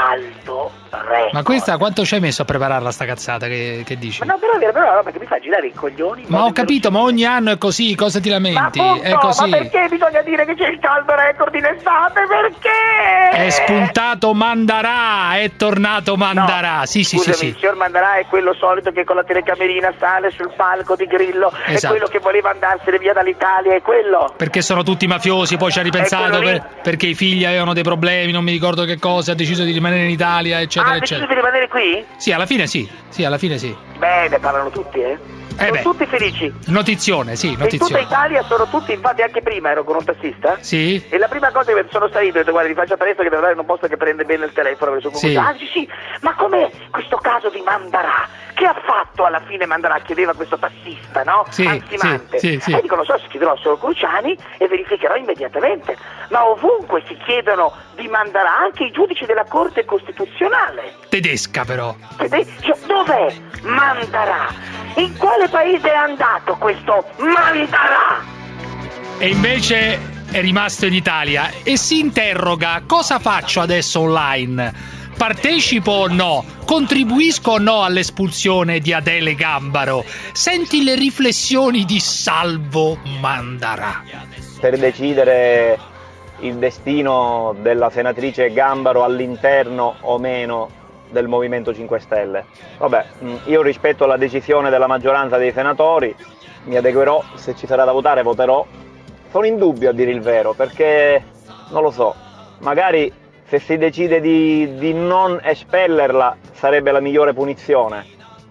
caldo record. Ma questa quanto ci hai messo a prepararla sta cazzata che, che dici? Ma no, però è vero, però è una roba che mi fa girare i coglioni. Ma ho capito, ma ogni anno è così, cosa ti lamenti? Ma appunto, è così. Ma perché bisogna dire che c'è il caldo record in estate? Perché? È spuntato Mandarà, è tornato Mandarà. No, sì, sì, scusami, sì, sì. Il signor Mandarà è quello solito che con la telecamerina sale sul palco di Grillo, esatto. È quello che voleva andarsene via dall'Italia, è quello. Perché sono tutti mafiosi, poi ci ha ripensato per, perché i figli avevano dei problemi, non mi ricordo che cosa, ha deciso di rimanere in Italia, eccetera, ah, eccetera. Ha deciso di rimanere qui? Sì, alla fine sì, sì, alla fine sì. Bene, parlano tutti, eh? Eh sono beh. tutti felici. Notizione, sì, notizione. In tutta Italia sono tutti, infatti anche prima ero con un tassista. Sì. E la prima cosa che sono salito, ho detto guarda, vi faccio presto che davvero non posso che prende bene il telefono, perché sono sì. Ah, sì, sì, ma com'è questo caso di Mandarà? Che ha fatto alla fine Mandarà? Chiedeva questo tassista, no? Sì, Ansimante. sì, sì, sì. E dico, non so, scriverò solo Cruciani e verificherò immediatamente. Ma ovunque si chiedono di Mandarà, anche i giudici della Corte Costituzionale. Tedesca però. Tede- cioè, dov'è Mandarà? In quale paese è andato questo Mandarà? E invece è rimasto in Italia e si interroga: cosa faccio adesso online? Partecipo o no? Contribuisco o no all'espulsione di Adele Gambaro? Senti le riflessioni di Salvo Mandarà. Per decidere il destino della senatrice Gambaro all'interno o meno del Movimento cinque Stelle. Vabbè, io rispetto la decisione della maggioranza dei senatori, mi adeguerò, se ci sarà da votare voterò. Sono in dubbio a dire il vero, perché non lo so, magari se si decide di, di non espellerla sarebbe la migliore punizione,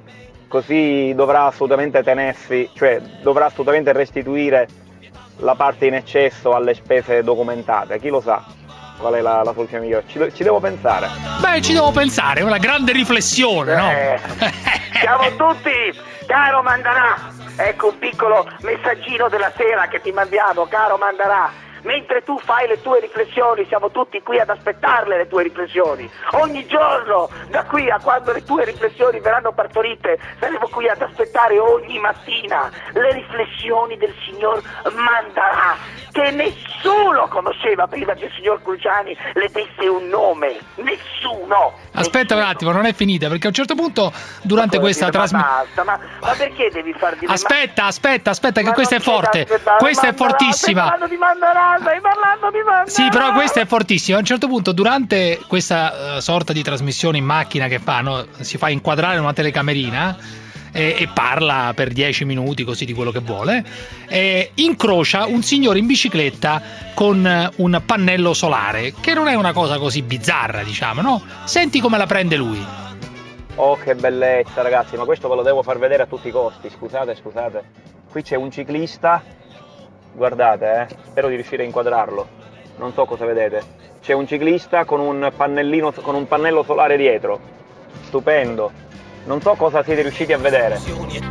così dovrà assolutamente tenersi, cioè dovrà assolutamente restituire la parte in eccesso alle spese documentate, chi lo sa qual è la, la soluzione migliore, ci, ci devo pensare. Beh, ci devo pensare, è una grande riflessione, no? Eh, siamo tutti, caro Mandarà, ecco un piccolo messaggino della sera che ti mandiamo, caro Mandarà. Mentre tu fai le tue riflessioni, siamo tutti qui ad aspettarle le tue riflessioni. Ogni giorno, da qui a quando le tue riflessioni verranno partorite, saremo qui ad aspettare ogni mattina le riflessioni del signor Mandarà, che nessuno conosceva prima che il signor Cruciani le desse un nome. Nessuno! Aspetta un attimo, non è finita, perché a un certo punto, durante questa trasmissione... Ma, ma, ma perché devi far dire... Aspetta, aspetta, aspetta, che ma questa è forte. Questa è fortissima. Stai parlando di Mandarà, stai parlando di Mandarà. Sì, però questa è fortissima. A un certo punto, durante questa uh, sorta di trasmissione in macchina che fanno, si fa inquadrare una telecamerina e, e parla per dieci minuti così di quello che vuole, e incrocia un signore in bicicletta con uh, un pannello solare, che non è una cosa così bizzarra, diciamo, no? Senti come la prende lui. Oh, che bellezza, ragazzi, ma questo ve lo devo far vedere a tutti i costi. Scusate, scusate. Qui c'è un ciclista, guardate, eh, spero di riuscire a inquadrarlo. Non so cosa vedete. C'è un ciclista con un pannellino, con un pannello solare dietro. Stupendo. Non so cosa siete riusciti a vedere.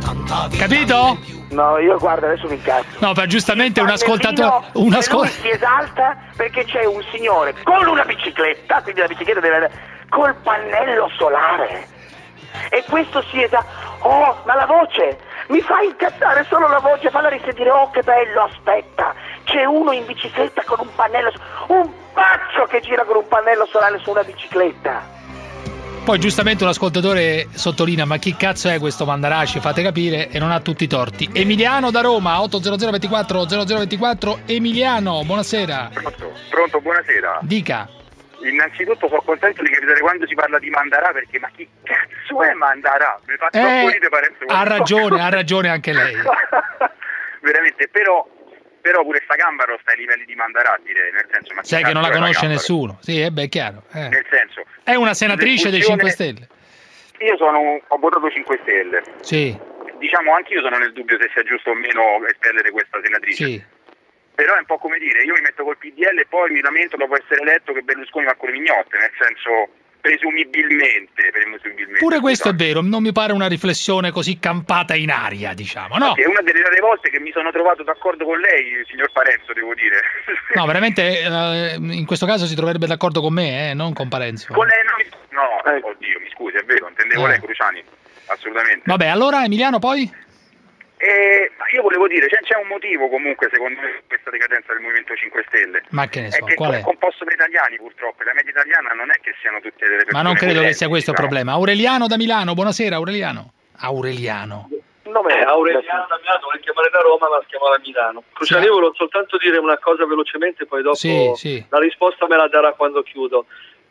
Capito? No, io guarda, adesso mi incazzo. No, per giustamente un ascoltatore. Un ascol... Lui si esalta perché c'è un signore con una bicicletta, quindi la bicicletta deve col pannello solare. E questo si esalta. Oh, ma la voce! Mi fa incazzare solo la voce, falla risentire. Oh, che bello, aspetta. C'è uno in bicicletta con un pannello, un pazzo che gira con un pannello solare su una bicicletta. Poi giustamente un ascoltatore sottolinea: ma chi cazzo è questo Mandaracci? Fate capire, e non ha tutti i torti. Emiliano da Roma, otto zero zero ventiquattro zero zero ventiquattro. Emiliano, buonasera. Pronto, pronto, buonasera. Dica. Innanzitutto sono contento di capire quando si parla di Mandarà, perché ma chi cazzo è Mandarà? Mi fa troppo Eh, ridere, Parenzo. ha ragione, ha ragione anche lei. Veramente, però, però pure sta Gambaro sta ai livelli di Mandarà, direi, nel senso, ma chi Sai che non la cazzo è conosce Gambaro? nessuno. Sì, eh beh, è chiaro. eh. Nel senso, È una senatrice dei cinque Stelle. io sono, ho votato cinque Stelle. Sì, Diciamo, anche io sono nel dubbio se sia giusto o meno espellere questa senatrice. sì. Però è un po' come dire, io mi metto col P D L e poi mi lamento dopo essere eletto che Berlusconi va con le mignotte, nel senso, presumibilmente, presumibilmente. Pure questo è vero, non mi pare una riflessione così campata in aria, diciamo, no? Sì, è una delle rare volte che mi sono trovato d'accordo con lei, signor Parenzo, devo dire. No, veramente, eh, in questo caso si troverebbe d'accordo con me, eh, non con Parenzo. Con lei no, mi- no, oddio, mi scusi, è vero, intendevo Eh. lei, Cruciani, assolutamente. Vabbè, allora Emiliano poi? E io volevo dire, c'è, c'è un motivo comunque secondo me questa decadenza del Movimento cinque Stelle. Ma che ne so, è che qual è è? composto da italiani purtroppo, la media italiana non è che siano tutte delle persone Ma non credo che coerenti, sia questo il diciamo. problema. Aureliano da Milano, buonasera Aureliano. Aureliano. nome è Aureliano da Milano, vuole chiamare da Roma ma la chiamava a Milano. Cruciani, io volevo soltanto dire una cosa velocemente, poi dopo Sì, sì. la risposta me la darà quando chiudo.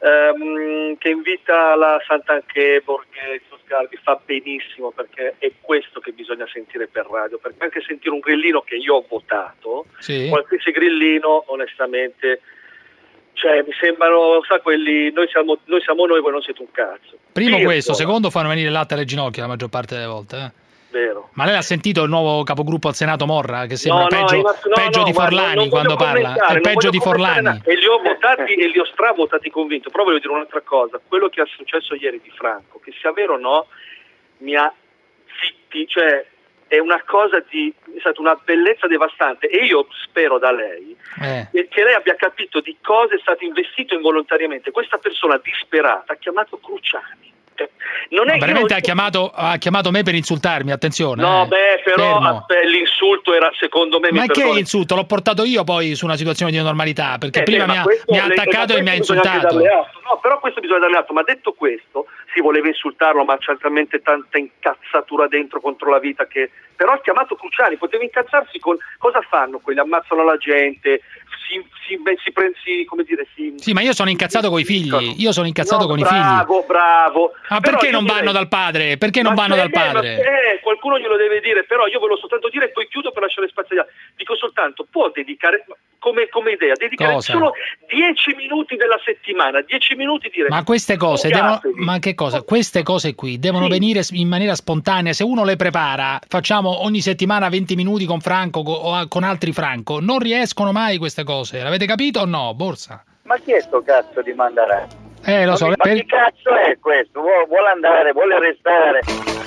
Ehm, che invita la Sant'Anché, Borghese, Sgarbi, fa benissimo, perché è questo che bisogna sentire per radio, perché anche sentire un grillino che io ho votato, Sì. qualsiasi grillino onestamente, cioè mi sembrano, sa, quelli, noi siamo noi, siamo noi voi non siete un cazzo. Primo Io, questo, insomma, secondo fanno venire il latte alle ginocchia la maggior parte delle volte. Eh. vero. Ma lei ha sentito il nuovo capogruppo al Senato Morra, che sembra No, no, peggio, è rimasto- no, peggio no, di guarda, Forlani non quando voglio parla? commentare, È non peggio voglio di commentare Forlani. nada. E li ho votati e li ho stravotati convinto. Però voglio dire un'altra cosa, quello che è successo ieri di Franco, che sia vero o no, mi ha zitti, cioè è una cosa di, è stata una bellezza devastante, e io spero da lei Eh. che che lei abbia capito di cosa è stato investito involontariamente. Questa persona disperata ha chiamato Cruciani. Cioè, non Ma è che veramente io- ha chiamato, ha chiamato me per insultarmi, attenzione. No, eh. beh, però Fermo. aspetta, l'insulto era, secondo me, mi Ma che perdoni. insulto? L'ho portato io poi su una situazione di normalità, perché Eh, prima beh, mi ma ha, questo- mi ha le- attaccato ma e mi ha questo bisogna anche insultato. darle atto. No, però questo bisogna darle atto, ma detto questo, si voleva insultarlo, ma c'è talmente tanta incazzatura dentro contro la vita che... Però ha chiamato Cruciani, poteva incazzarsi con... Cosa fanno quelli? Ammazzano la gente, si, si, si, pre- si come dire, si... Sì, ma io sono incazzato con i figli. Io sono incazzato No, con i bravo, figli. bravo. Ma Però perché io non direi- vanno dal padre? Perché non Ma vanno se- dal padre? ma se- qualcuno glielo deve dire, però io ve lo soltanto dire e poi chiudo per lasciare spazio agli altri. Dico soltanto, può dedicare, come, come idea, dedicare Cosa? solo dieci minuti della settimana, dieci minuti dire... Ma queste cose devono, "Sfogatevi". ma che cosa? Queste cose qui devono Sì. venire in maniera spontanea. Se uno le prepara, facciamo ogni settimana venti minuti con Franco co- o a- con altri Franco, non riescono mai queste cose. L'avete capito o no, Borsa? Ma chi è sto cazzo di Mandarà? Eh, lo so. Ma per- chi cazzo è questo? Vuole, vuole andare, vuole restare?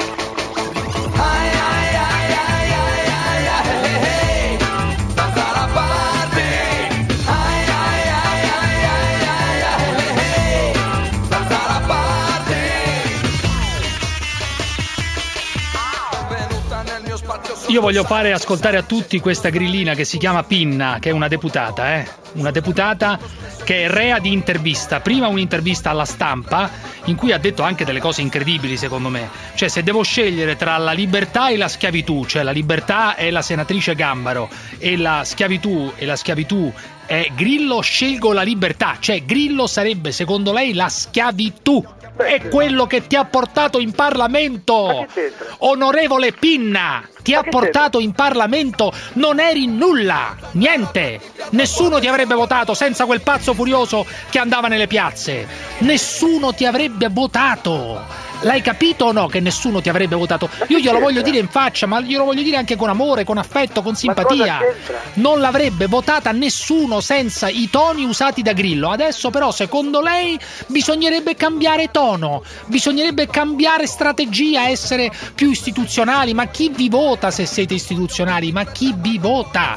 Io voglio fare ascoltare a tutti questa grillina che si chiama Pinna, che è una deputata, eh? Una deputata che è rea di intervista. Prima un'intervista alla Stampa in cui ha detto anche delle cose incredibili, secondo me. Cioè, se devo scegliere tra la libertà e la schiavitù, cioè la libertà è la senatrice Gambaro e la schiavitù e la schiavitù è Grillo, scelgo la libertà. Cioè, Grillo sarebbe, secondo lei, la schiavitù. È quello che ti ha portato in Parlamento, onorevole Pinna, ti ha portato in Parlamento, non eri nulla, niente, nessuno ti avrebbe votato senza quel pazzo furioso che andava nelle piazze, nessuno ti avrebbe votato. L'hai capito o no che nessuno ti avrebbe votato? Io glielo voglio dire in faccia, ma glielo voglio dire anche con amore, con affetto, con simpatia. Non l'avrebbe votata nessuno senza i toni usati da Grillo. Adesso però, secondo lei, bisognerebbe cambiare tono, bisognerebbe cambiare strategia, essere più istituzionali. Ma chi vi vota se siete istituzionali? Ma chi vi vota?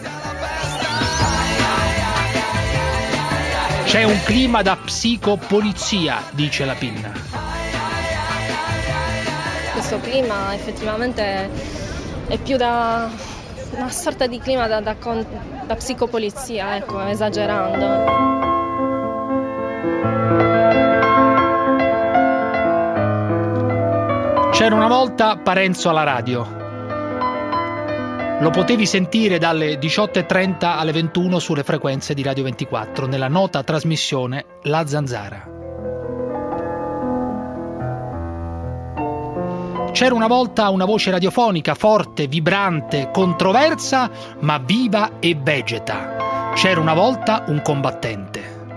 C'è un clima da psicopolizia, dice la Pinna. Questo clima effettivamente è più da una sorta di clima da, da, con, da psicopolizia, ecco, esagerando. C'era una volta Parenzo alla radio. Lo potevi sentire dalle diciotto e trenta alle ventuno sulle frequenze di Radio ventiquattro nella nota trasmissione La Zanzara. C'era una volta una voce radiofonica forte, vibrante, controversa, ma viva e vegeta. C'era una volta un combattente.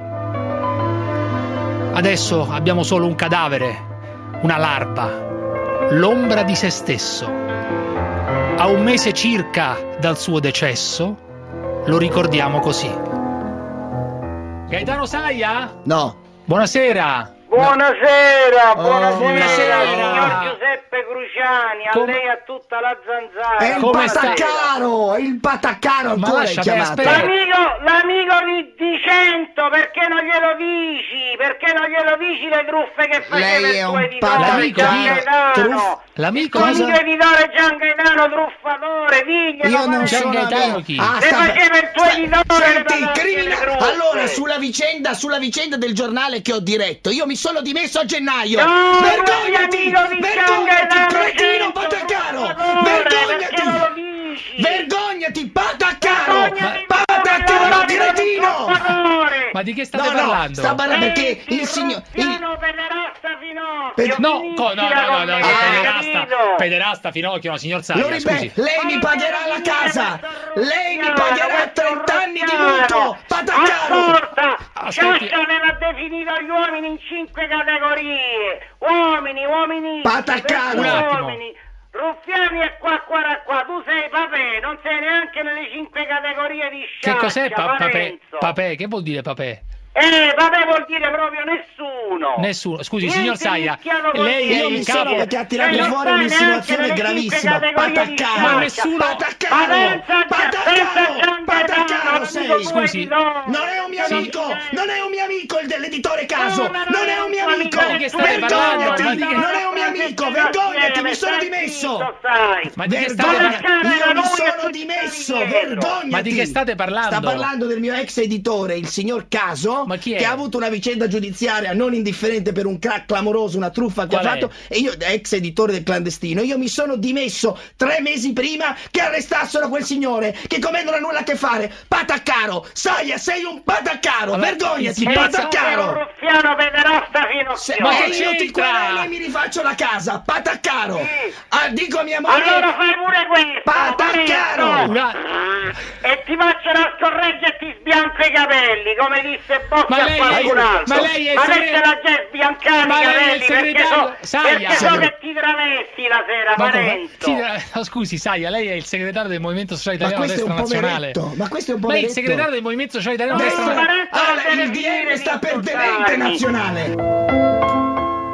Adesso abbiamo solo un cadavere, una larva, l'ombra di se stesso. A un mese circa dal suo decesso, lo ricordiamo così. Gaetano Saia? No. Buonasera. Buonasera, Oh, buonasera, buonasera. signor Giuseppe Cruciani, a Com- lei e a tutta la Zanzara. È il Come sta? Pataccaro, è il Pataccaro Ma ancora lascia, hai beh, chiamato. aspetta. L'amico, l'amico di, di cento, perché non glielo dici? Perché non glielo dici le truffe che faceva Lei è il tuo un editore L'amico Gian di- Gaetano? truff- L'amico Il Cosa? tuo editore Gian Gaetano truffatore, diglielo. Io non Gian sono Gaetano amico. chi? Ah, Le sta- faceva il tuo sta- editore, le Senti, pagate crimina- le truffe. allora sulla vicenda, sulla vicenda del giornale che ho diretto, io mi sono dimesso a gennaio. No, vergognati, non è amico di Gian vergognati, Gaetano, cretino cento, Pataccaro, truffatore, vergognati, perché non lo dici? vergognati, Pataccaro, Vergognati, Pataccaro, cretino. truffatore. Ma di che state No, no, parlando? sta parlando perché Sei il signor... il- ruffiano, pederasta, Finocchio, Per- No, finisci co- no, no, la no, no, no, commedia, pederasta, capito? pederasta, Finocchio, no, signor Lo Saia, ripeto, scusi. lei mi pagherà la casa, lei mi pagherà trenta anni di mutuo, Pataccaro. Ascolta, Ascolti. Ciascia aveva definito gli uomini in cinque categorie: uomini, uomini, Pataccaro. Un attimo. uomini, ruffiani e qua qua qua qua. Tu sei papè, non sei neanche nelle cinque categorie di Che Sciascia, cos'è pa- papè? Parenzo. Papè, che vuol dire papè? Eh, papè vuol dire proprio nessuno. Nessuno. Scusi, Niente signor Saia, mischiato con lei è niente. Io mi il sono capo. perché ha tirato Lei non fuori sta un'insinuazione neanche nelle gravissima. cinque categorie di Pataccaro, Ma nessuno- Pataccaro, Ma senza- Pataccaro, senza Gian Pataccaro Gaetano, sei. amico Scusi. tuo editore. Non è un mio Sì. amico, non è un mio amico il dell'editore Caso, No, ma non non è è un mio un amico, amico, di che state vergognati, parlando? Ma di che- non è un mio amico, vergognati, mi sono dimesso. Ma di che state Vergogna- parlando? Io mi sono dimesso, vergognati. Ma di che state parlando? Sta parlando del mio ex editore, il signor Caso, Ma chi è? che ha avuto una vicenda giudiziaria non indifferente per un crack clamoroso, una truffa che Qual ha è? fatto, e io, da ex editore del clandestino, io mi sono dimesso tre mesi prima che arrestassero quel signore, che come non ha nulla a che fare. Pataccaro, Saia, sei un Pataccaro, Allora, vergognati, il signor- Sei un Pataccaro. ruffiano pederasta fino a Se, Ma e che io ti c'entra? querelo e mi rifaccio la casa, Pataccaro. Sì. Ah, dico a mia moglie, Allora fai pure questo, Pataccaro. Parenzo. Una- E ti faccio la scorreggia e ti sbianco i capelli, come disse Bossi Ma a lei- qualcun altro. ma lei è il Ma segre- mettela già e sbiancare Ma i lei è il capelli, perché segretario- so, Saia. perché so Segre- che ti travesti la sera, Ma come- Parenzo. sì, eh, no, scusi, Saia, lei è il segretario del Movimento Sociale Ma Italiano questo è Destra un Nazionale. poveretto, ma questo è un Lei è il poveretto. segretario del Movimento Sociale Italiano Adesso- Destra Nazionale. Parenzo, ah, non il devi D M dire sta di per insultarmi. tenente nazionale.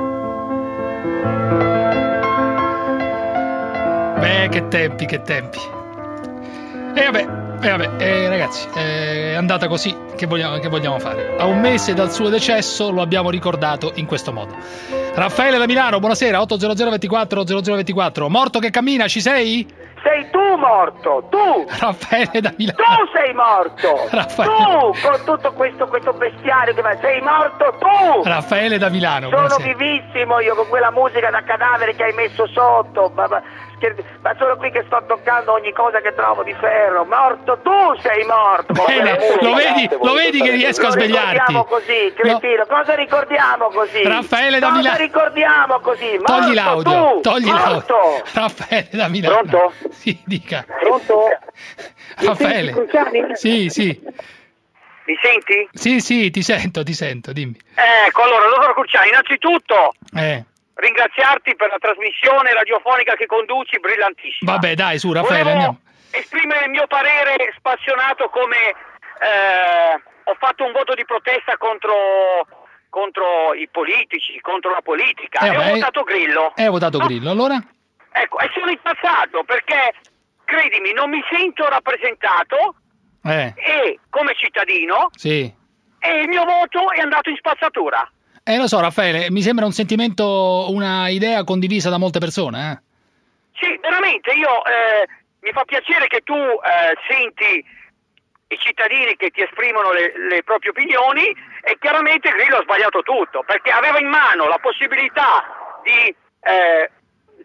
Beh, che tempi, che tempi. E vabbè, e vabbè, eh, ragazzi, è andata così, che vogliamo, che vogliamo fare? A un mese dal suo decesso lo abbiamo ricordato in questo modo. Raffaele da Milano, buonasera, otto zero zero ventiquattro zero zero ventiquattro. Morto che cammina, ci sei? Sei tu morto, tu! Raffaele da Milano. Tu sei morto! Raffaele. Tu, con tutto questo, questo bestiario che va, sei morto tu! Raffaele da Milano, Sono buonasera. vivissimo io con quella musica da cadavere che hai messo sotto, ma, ma, scher- ma sono qui che sto toccando ogni cosa che trovo di ferro. Morto tu sei morto! con Bene, quella musica. lo vedi, lo vedi che riesco a Lo svegliarti. ricordiamo così, cretino, cosa ricordiamo così? Raffaele da cosa Milano. ricordiamo così? Morto Togli l'audio, tu, togli morto. l'audio. Raffaele da Milano. Pronto? Sì, dica. Pronto? Raffaele. Sì, sì. Mi senti? Sì, sì, ti sento, ti sento, dimmi. Ecco, allora, dottor Cruciani, innanzitutto Eh, ringraziarti per la trasmissione radiofonica che conduci, brillantissima. vabbè, dai, su, Raffaele, Volevo andiamo. esprimere il mio parere spassionato come eh, ho fatto un voto di protesta contro, contro i politici, contro la politica, Eh, e vabbè, ho votato Grillo. Eh, ho votato Grillo, allora? Ecco, e sono impazzato perché, credimi, non mi sento rappresentato Eh, e come cittadino sì. e il mio voto è andato in spazzatura. Eh, lo so, Raffaele, mi sembra un sentimento, una idea condivisa da molte persone, eh. Sì, veramente, io eh, mi fa piacere che tu eh, senti i cittadini che ti esprimono le, le proprie opinioni, e chiaramente Grillo ha sbagliato tutto, perché aveva in mano la possibilità di eh,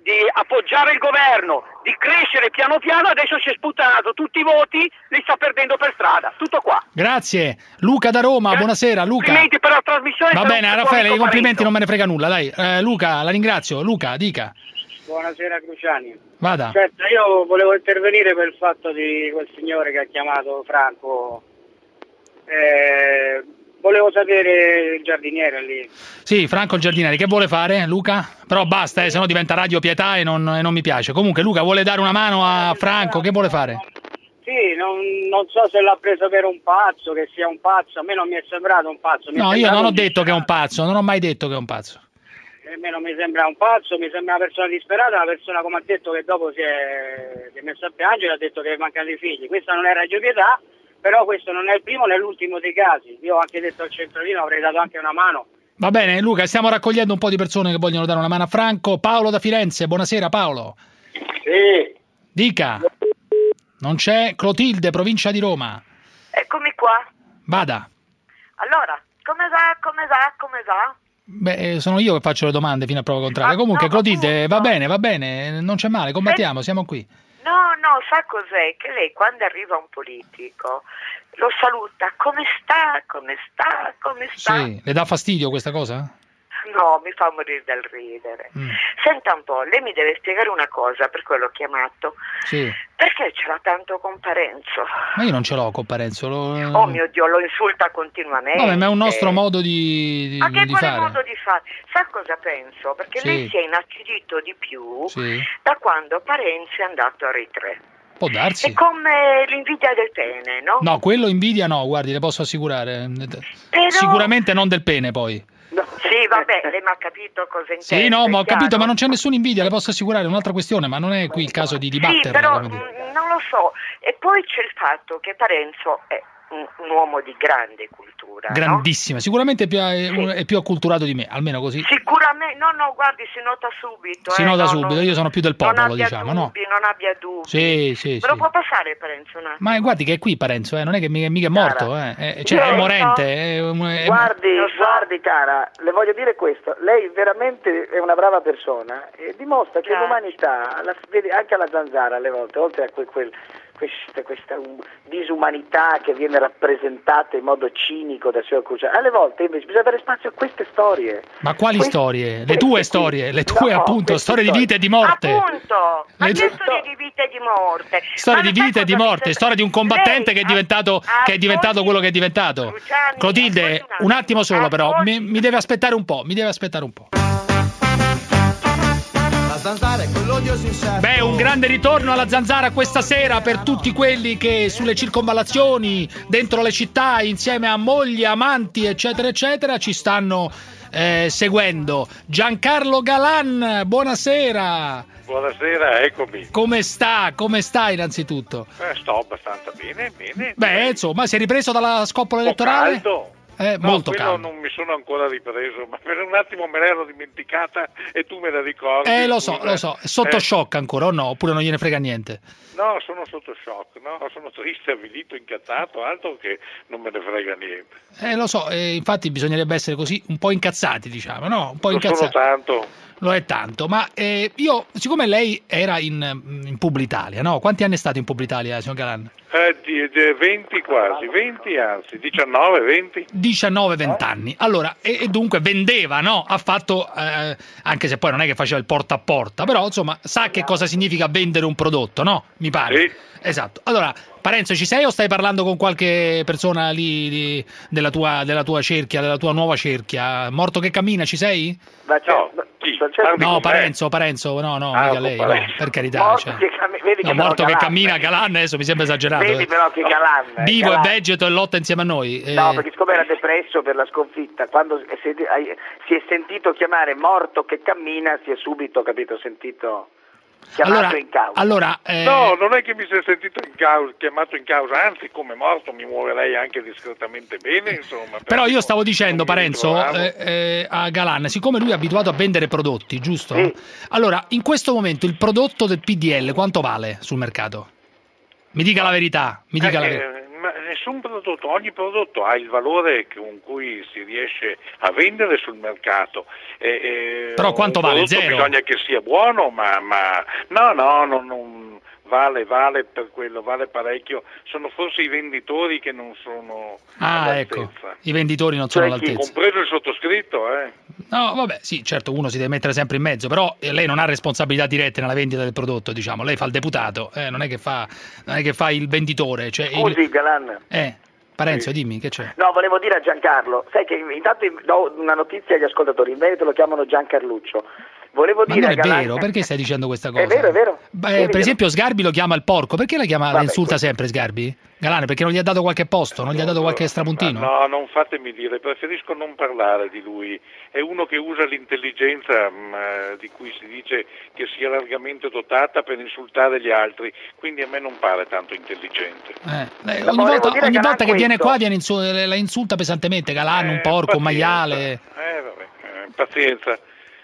di appoggiare il governo, di crescere piano piano, adesso si è sputtanato tutti i voti, li sta perdendo per strada. Tutto qua. Grazie. Luca da Roma, buonasera Luca. Complimenti per la trasmissione. Va bene, Raffaele, i complimenti Parenzo. non me ne frega nulla, dai. Eh, Luca, la ringrazio. Luca, dica. Buonasera Cruciani. Vada. Certo, io volevo intervenire per il fatto di quel signore che ha chiamato Franco. Eh, volevo sapere il giardiniere lì. Sì, Franco il giardiniere, che vuole fare Luca? Però basta, eh, se no diventa Radio Pietà e non, e non mi piace. Comunque Luca vuole dare una mano a Franco, che vuole fare? Sì, non, non so se l'ha preso per un pazzo, che sia un pazzo, a me non mi è sembrato un pazzo. Mi No, è io non ho un detto che è un pazzo, non ho mai detto che è un pazzo. A me non mi sembra un pazzo, mi sembra una persona disperata, una persona come ha detto che dopo si è, si è messa a piangere, ha detto che mancano i figli. Questa non è Radio Pietà, però questo non è il primo né l'ultimo dei casi. Io ho anche detto al centralino, avrei dato anche una mano. Va bene, Luca, stiamo raccogliendo un po' di persone che vogliono dare una mano a Franco. Paolo da Firenze, buonasera Paolo. Sì. Dica. Non c'è. Clotilde, provincia di Roma. Eccomi qua. Vada. Allora, come va, come va, come va? Beh, sono io che faccio le domande fino a prova contraria. Ah, Comunque, no, Clotilde, appunto. va bene, va bene, non c'è male, combattiamo, siamo qui. No, no, sa cos'è? Che lei quando arriva un politico lo saluta, come sta, come sta, come sta? Sì, le dà fastidio questa cosa? No, mi fa morire dal ridere. Mm. Senta un po', lei mi deve spiegare una cosa, per quello ho chiamato. Sì. Perché ce l'ha tanto con Parenzo? Ma io non ce l'ho con Parenzo. Lo... Oh mio Dio, lo insulta continuamente. Vabbè, ma è un nostro modo di, di, Ma che di quale fare. modo di fare? Sa cosa penso? Perché Sì. lei si è inacidito di più Sì. da quando Parenzo è andato a Rai tre. Può darsi. È come l'invidia del pene, no? No, quello invidia no, guardi, le posso assicurare. Però- Sicuramente non del pene poi. Sì, vabbè, lei mi ha capito cosa intende. Sì, no, ma ho è chiaro? capito, ma non c'è nessuna invidia, le posso assicurare, è un'altra questione, ma non è qui il caso di dibattere. Sì, però come dire. mh, non lo so. E poi c'è il fatto che Parenzo è un, un uomo di grande cultura, no? Grandissima, sicuramente è più, è, è più acculturato di me, almeno così. Sicuramente, no, no, guardi, si nota subito. Si eh, nota no, subito, non- io sono più del non popolo, abbia diciamo, no? dubbi, non abbia dubbi. Sì, sì, Me sì. lo può passare Parenzo un attimo? Ma guardi che è qui Parenzo, eh, non è che mica, mica è morto, eh. È, cioè, è Io- morente. È, un- è- Guardi, guardi cara, le voglio dire questo, lei veramente è una brava persona e dimostra che l'umanità, alla- vedi, anche alla Zanzara alle volte, oltre a quel, quel- questa, questa um, disumanità che viene rappresentata in modo cinico da signor Cruciani, alle volte invece bisogna dare spazio a queste storie. Ma quali Queste- storie? Le tue storie, le tue No, appunto, queste storie di storie. vita e di morte. Appunto, ma Le- che storie di vita e di morte? Storia Ma di lo vita e sai di cosa mi morte, sembra? storia di un combattente Lei che è diventato, che è diventato quello che è diventato. Clotilde, un attimo solo però, mi, mi deve aspettare un po', mi deve aspettare un po'. La zanzara è quell'odioso insetto. Beh, un grande ritorno alla Zanzara questa sera per tutti quelli che sulle circonvallazioni, dentro le città, insieme a mogli, amanti, eccetera, eccetera, ci stanno eh, seguendo. Giancarlo Galan, buonasera. Buonasera, eccomi. Come sta? Come sta innanzitutto? Eh, sto abbastanza bene, bene. Beh, insomma, si è ripreso dalla scoppola elettorale? Caldo. Eh, No, molto quello caldo. non mi sono ancora ripreso, ma per un attimo me l'ero dimenticata e tu me la ricordi. Eh, lo so, scusa. lo so. È sotto Eh, shock ancora o no? Oppure non gliene frega niente? No, sono sotto shock, no, sono triste, avvilito, incazzato, altro che non me ne frega niente. Eh, lo so, eh, infatti bisognerebbe essere così un po' incazzati, diciamo, no? Un po' Lo sono incazzati. tanto. Lo è tanto, ma eh, io, siccome lei era in, in Publitalia, no? Quanti anni è stato in Publitalia, signor Galan? Eh, di, di venti quasi, venti anzi, diciannove, venti. diciannove venti anni. Allora, e, e dunque vendeva, no? Ha fatto, eh, anche se poi non è che faceva il porta a porta, però insomma sa che cosa significa vendere un prodotto, no? Mi pare. Sì. Esatto. Allora, Parenzo, ci sei o stai parlando con qualche persona lì di- della, tua, della tua cerchia, della tua nuova cerchia? Morto che cammina, ci sei? Ma c'è, No, chi? Parli No, con me? Parenzo, Parenzo, no, no, Ah, mica con lei, no, Parenzo. per carità. Morto cioè. che cammi- vedi che No, morto però che Galan, cammina, Galan, adesso mi sembra esagerato. Vedi eh. però che Galan, eh, Vivo Galan. e vegeto e lotta insieme a noi. eh. No, perché siccome era depresso per la sconfitta, quando si è, hai- si è sentito chiamare morto che cammina, si è subito, capito, sentito chiamato Allora, in causa. allora eh, No, non è che mi sia sentito in causa, chiamato in causa, anzi come morto mi muoverei anche discretamente bene, insomma. però io stavo dicendo, non mi Parenzo, ritrovavo. eh, eh, a Galan, siccome lui è abituato a vendere prodotti, giusto? Allora, in questo momento il prodotto del P D L quanto vale sul mercato? Mi dica la verità, mi dica Eh, la eh, verità. ma ma nessun prodotto, ogni prodotto ha il valore con cui si riesce a vendere sul mercato. E, e Però quanto vale? Zero? Bisogna che sia buono, ma, ma no, no, no, non vale, vale per quello, vale parecchio. Sono forse i venditori che non sono Ah, all'altezza. ecco, i venditori non sono Cioè, chi, all'altezza. compreso il sottoscritto, eh. No, vabbè, sì, certo, uno si deve mettere sempre in mezzo, però eh, lei non ha responsabilità dirette nella vendita del prodotto, diciamo, lei fa il deputato, eh, non è che fa non è che fa il venditore, cioè Scusi, il... Galan. Eh, Parenzo, dimmi, che c'è? No, volevo dire a Giancarlo, sai che intanto do una notizia agli ascoltatori, in Veneto lo chiamano Giancarluccio. Volevo Ma dire non a è Galan... vero, perché stai dicendo questa cosa? È vero, è vero. Beh, per esempio Sgarbi lo chiama il porco, perché la chiama, la Vabbè, insulta questo- sempre Sgarbi? Galane, perché non gli ha dato qualche posto, non gli ha dato qualche strapuntino? No, non fatemi dire, preferisco non parlare di lui. È uno che usa l'intelligenza mh, di cui si dice che sia largamente dotata per insultare gli altri, quindi a me non pare tanto intelligente. Eh, lei Ma ogni volevo volta, dire ogni che volta non che viene questo. qua viene insu- la insulta pesantemente, Galano, un porco, un maiale. Eh, vabbè, eh, pazienza.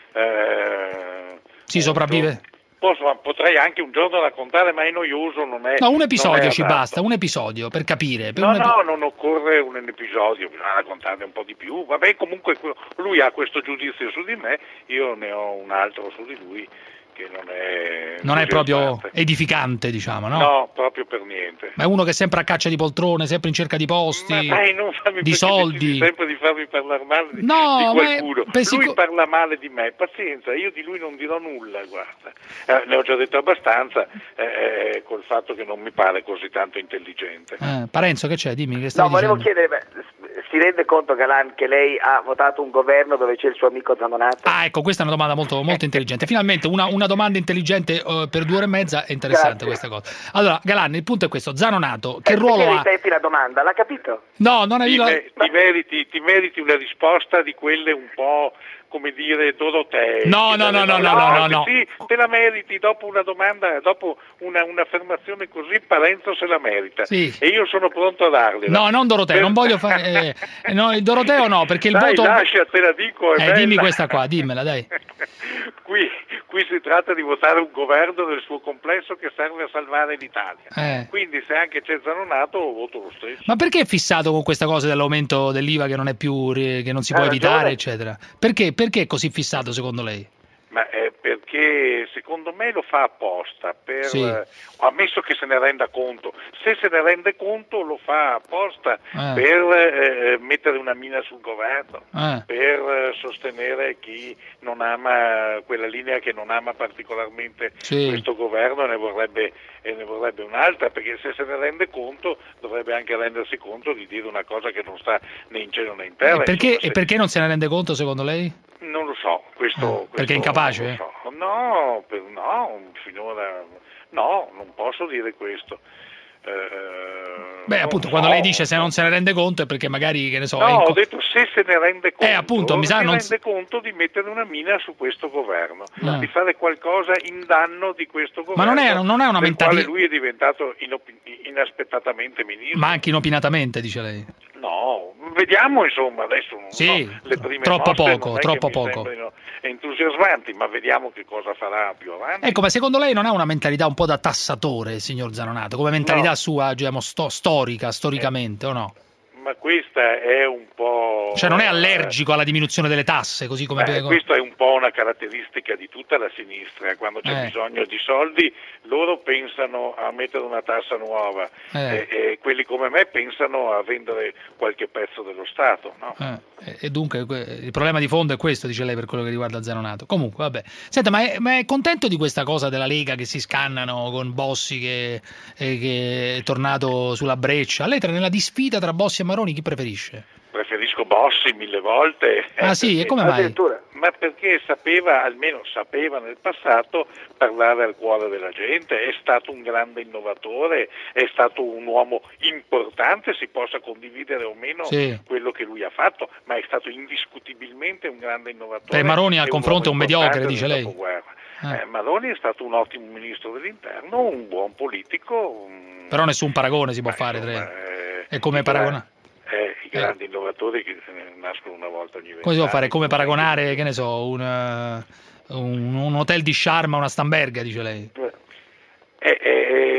Eh, Si sopravvive? posso- potrei anche un giorno raccontare, ma è noioso, non è... No, un non episodio è ci adatto. basta, un episodio per capire. Per No, un epi- no, non occorre un episodio, bisogna raccontarne un po' di più. Vabbè, comunque lui ha questo giudizio su di me, io ne ho un altro su di lui che non è... Non è proprio entusiasmante. edificante, diciamo, no? No, proprio per niente. Ma è uno che è sempre a caccia di poltrone, sempre in cerca di posti, Ma dai, non fammi di perché soldi. decidi sempre di farmi parlare male di, No, di ma è- qualcuno. per Lui sicu- parla male di me, pazienza, io di lui non dirò nulla, guarda. Eh, ne ho già detto abbastanza eh, eh, col fatto che non mi pare così tanto intelligente. Eh, Parenzo, che c'è? Dimmi, che stai No, volevo dicendo? chiedere, beh, si rende conto Galan che lei ha votato un governo dove c'è il suo amico Zanonato? Ah, ecco, questa è una domanda molto, molto intelligente. Finalmente una, una domanda intelligente eh, per due ore e mezza, è interessante Grazie. questa cosa. Allora, Galan, il punto è questo, Zanonato, che Eh, ruolo perché ha? ripeti la domanda, l'ha capito? No, non è Ti, io. me- ti meriti, ti meriti una risposta di quelle un po', come dire, dorotee. No, che no, no, dalle- no, no, no, no. Sì, te la meriti, dopo una domanda, dopo una, un'affermazione così, Parenzo se la merita. Sì. E io sono pronto a dargliela. No, non Doroteo, Per- non voglio fare... eh, no, il Doroteo no, perché il Dai, voto... lascia, te la dico, è Eh, bella. dimmi questa qua, dimmela, dai. Qui, qui si tratta di votare un governo del suo complesso che serve a salvare l'Italia. Eh. Quindi se anche c'è Zanonato voto lo stesso. Ma perché è fissato con questa cosa dell'aumento dell'I V A che non è più, che non si Ha può ragione. evitare, eccetera? Perché, perché è così fissato secondo lei? Ma eh, perché secondo me lo fa apposta, per, Sì. eh, ammesso che se ne renda conto. Se se ne rende conto lo fa apposta Eh. per eh, mettere una mina sul governo, Eh. per eh, sostenere chi non ama quella linea che non ama particolarmente Sì. questo governo e ne vorrebbe, e ne vorrebbe un'altra, perché se se ne rende conto dovrebbe anche rendersi conto di dire una cosa che non sta né in cielo né in terra. E perché, Insomma, e se- perché non se ne rende conto secondo lei? Non lo so, questo... Eh, questo perché è incapace? non lo so. No, per- no, finora no, non posso dire questo. Eh, Beh, non appunto, so. quando lei dice se non se ne rende conto è perché magari, che ne so... è No, in co- ho detto se se ne rende conto, Eh, appunto, mi sa si non rende conto di mettere una mina su questo governo, Ah. di fare qualcosa in danno di questo Ma non governo, è- non è una del mentalità- quale lui è diventato inop- inaspettatamente ministro. Ma anche inopinatamente, dice lei. No, vediamo insomma, adesso non Sì, so, le prime troppo mosse poco, non è troppo che mi poco. sembrino entusiasmanti, ma vediamo che cosa farà più avanti. Ecco, ma secondo lei non ha una mentalità un po' da tassatore, signor Zanonato, come mentalità No. sua, diciamo, sto- storica, storicamente, o no? Ma questa è un po'... Cioè non è allergico alla diminuzione delle tasse, così come... Beh, questa è un po' una caratteristica di tutta la sinistra, quando c'è Eh. bisogno di soldi loro pensano a mettere una tassa nuova Eh. e, e quelli come me pensano a vendere qualche pezzo dello Stato, no? Eh, e dunque que- il problema di fondo è questo, dice lei, per quello che riguarda Zanonato. Comunque, vabbè. Senta, ma è, ma è contento di questa cosa della Lega che si scannano con Bossi che, eh, che è tornato sulla breccia? Lei tra nella disfida tra Bossi e Maroni chi preferisce? Preferisco Bossi mille volte. Ah sì, e come mai? Ma perché sapeva, almeno sapeva nel passato, parlare al cuore della gente, è stato un grande innovatore, è stato un uomo importante, si possa condividere o meno Sì. quello che lui ha fatto, ma è stato indiscutibilmente un grande innovatore. Per Maroni al e confronto è un uomo mediocre, importante dice del lei. dopoguerra. Eh. Eh, Maroni è stato un ottimo ministro dell'interno, un buon politico. un- Però nessun paragone si può Ma fare. insomma, tra- eh, è come i paragonare. eh, i grandi innovatori che eh, nascono una volta ogni Come si può fare? vent'anni. Come paragonare, che ne so, un, eh, un, un hotel di Sharma a una Stamberga, dice lei. Eh, eh, ma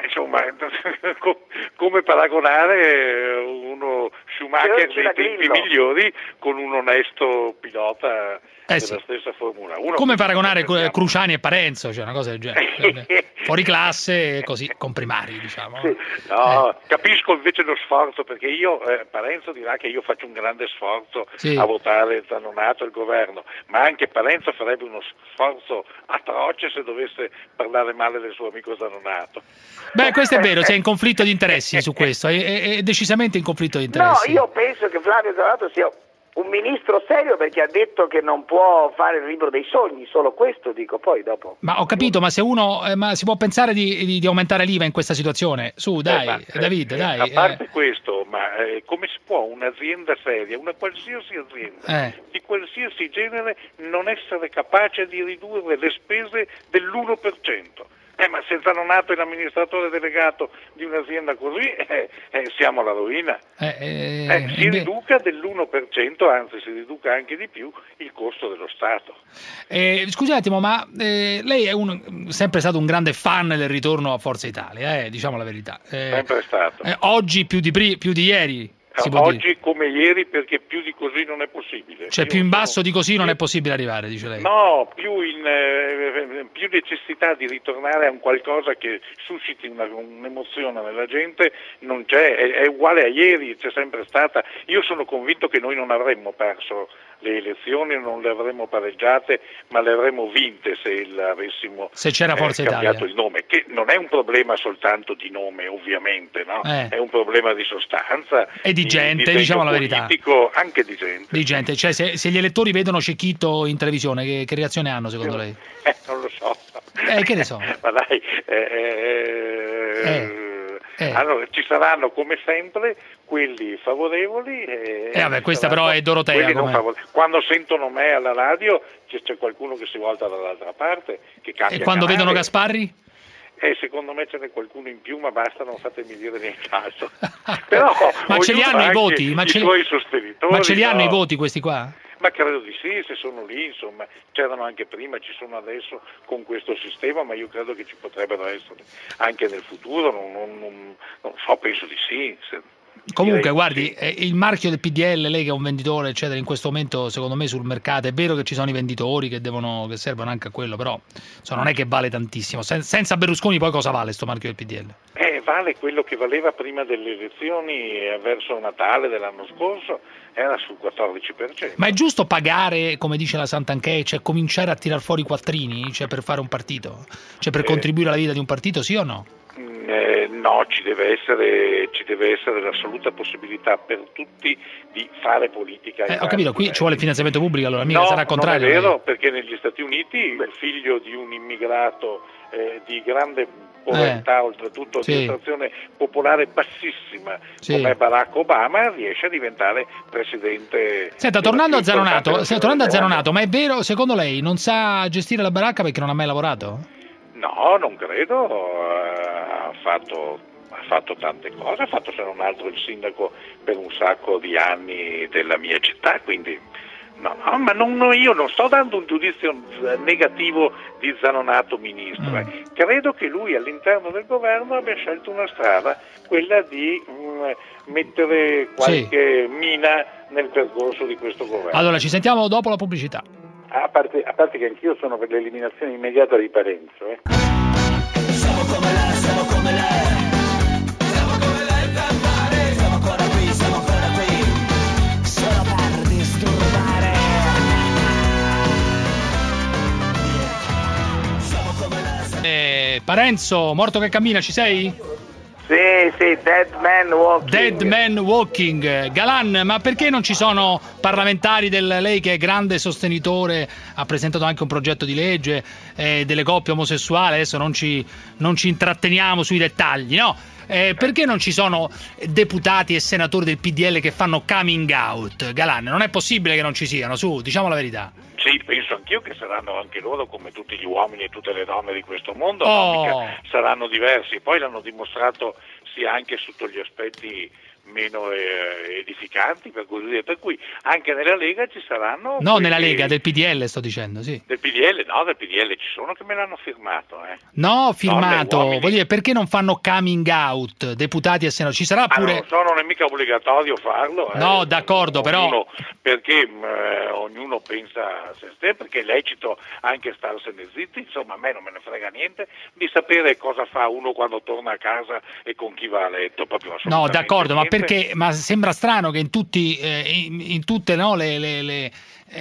insomma, come paragonare uno Schumacher dei tempi migliori con un onesto pilota eh della sì. stessa Formula uno. Come paragonare Cruciani e Parenzo, cioè una cosa del genere. Fuori classe, così, comprimari, diciamo. Sì. No, eh. capisco invece lo sforzo, perché io, eh, Parenzo dirà che io faccio un grande sforzo sì. a votare Zanonato e il governo, ma anche Parenzo farebbe uno sforzo atroce se dovesse parlare male del suo amico Zanonato. Beh, questo è vero, sei in conflitto di interessi su questo, è, è, è decisamente in conflitto di interessi. No, io penso che Flavio Zanonato sia un ministro serio, perché ha detto che non può fare il libro dei sogni, solo questo dico, poi dopo. Ma ho capito, ma se uno, eh, ma si può pensare di, di, di aumentare l'I V A in questa situazione? Su, dai, eh, ma, David, eh, dai. A parte eh. questo, ma eh, come si può un'azienda seria, una qualsiasi azienda, eh. di qualsiasi genere, non essere capace di ridurre le spese dell'uno per cento? Eh, ma se Zanonato è l'amministratore delegato di un'azienda così, eh, eh, siamo alla rovina. Eh, eh, eh, si beh. riduca dell'uno per cento, anzi si riduca anche di più il costo dello Stato. Eh, scusi un attimo, ma eh, lei è un, sempre stato un grande fan del ritorno a Forza Italia, eh, diciamo la verità. Eh, sempre stato. Eh, oggi più di, pri- più di ieri. Si può Oggi dire. come ieri, perché più di così non è possibile. Cioè Io più in basso sono... di così non è possibile arrivare, dice lei. No, più, in, eh, più necessità di ritornare a un qualcosa che susciti una, un'emozione nella gente non c'è, è, è uguale a ieri, c'è sempre stata. Io sono convinto che noi non avremmo perso le elezioni, non le avremmo pareggiate, ma le avremmo vinte se il, avessimo se c'era Forza eh, cambiato Italia. il nome, che non è un problema soltanto di nome, ovviamente, no? Eh. È un problema di sostanza E di gente, di diciamo la verità. Politico, anche di gente. Di gente, cioè se, se gli elettori vedono Cecchito in televisione, che, che reazione hanno secondo lei? Eh, non lo so. Eh, che ne so? Ma dai, eh, Eh, eh. Allora, ci saranno come sempre quelli favorevoli e Eh vabbè, questa però è Dorotea. quelli non Com'è? favorevoli. Quando sentono me alla radio c'è, c'è qualcuno che si volta dall'altra parte, che cambia E quando canale. vedono Gasparri? Eh, secondo me ce n'è qualcuno in più, ma basta, non fatemi dire niente altro. Però, Ma ce li ognuno hanno i anche voti? Ma i ce li- suoi sostenitori. Ma ce li hanno no? i voti questi qua? Ma credo di sì, se sono lì, insomma, c'erano anche prima, ci sono adesso con questo sistema, ma io credo che ci potrebbero essere anche nel futuro, non, non, non, non so, penso di sì. Se, Comunque, direi guardi, sì. eh, il marchio del P D L, lei che è un venditore, eccetera, in questo momento, secondo me, sul mercato, è vero che ci sono i venditori che devono, che servono anche a quello, però insomma, non è che vale tantissimo. Sen- senza Berlusconi poi cosa vale sto marchio del P D L? Eh, vale quello che valeva prima delle elezioni, eh, verso Natale dell'anno scorso, era sul quattordici per cento. Ma è giusto pagare, come dice la Santanchè, cioè cominciare a tirar fuori i quattrini, cioè per fare un partito? Cioè per Eh. contribuire alla vita di un partito, sì o no? Eh, no, ci deve essere, ci deve essere l'assoluta possibilità per tutti di fare politica. Eh, in ho capito, tanti qui ci vuole il finanziamento pubblico, allora mica no, sarà contrario. non è vero, lei. perché negli Stati Uniti il figlio di un immigrato eh, di grande povertà, Eh, oltretutto sì. di estrazione popolare bassissima, Sì. come Barack Obama, riesce a diventare presidente. Senta, della tornando a più importante Zanonato, se- nazione tornando a del mondo. Zanonato, ma è vero, secondo lei, non sa gestire la baracca perché non ha mai lavorato? No, non credo, eh, ha fatto, ha fatto tante cose, ha fatto se non altro il sindaco per un sacco di anni della mia città, quindi no, no, ma non, no, io non sto dando un giudizio eh, negativo di Zanonato ministro, eh. Credo che lui all'interno del governo abbia scelto una strada, quella di mh, mettere qualche mina nel percorso di questo governo. Allora, ci sentiamo dopo la pubblicità. A parte, a parte che anch'io sono per l'eliminazione immediata di Parenzo. Eh. Siamo come lei, siamo come lei. Siamo come lei per mare. Siamo ancora qui, siamo ancora qui. Solo per disturbare. Siamo come lei. Siamo... Eh, Parenzo, morto che cammina, ci sei? Sì, sì, Dead Man Walking. Dead Man Walking. Galan, ma perché non ci sono parlamentari del lei che è grande sostenitore, ha presentato anche un progetto di legge eh, delle coppie omosessuali, adesso non ci, non ci intratteniamo sui dettagli, no? Eh, perché non ci sono deputati e senatori del P D L che fanno coming out? Galan, non è possibile che non ci siano, su, diciamo la verità. Sì, penso anch'io che saranno anche loro, come tutti gli uomini e tutte le donne di questo mondo, Oh. no? Mica saranno diversi, poi l'hanno dimostrato sia anche sotto gli aspetti meno eh, edificanti, per così dire. Per cui anche nella Lega ci saranno... No, quelli... nella Lega, del P D L sto dicendo, sì. Del P D L, no, del P D L ci sono che me l'hanno firmato, eh. No, firmato, no, vuol dire, perché non fanno coming out, deputati e senatori? Ci sarà pure... Ah, non so, non è mica obbligatorio farlo. Eh. No, d'accordo, ognuno, però... Perché eh, ognuno pensa a se stesso, perché è lecito anche starsene zitti, insomma a me non me ne frega niente di sapere cosa fa uno quando torna a casa e con chi va a letto, proprio No, d'accordo, niente. ma perché ma sembra strano che in tutti eh, in, in tutte no, le, le, le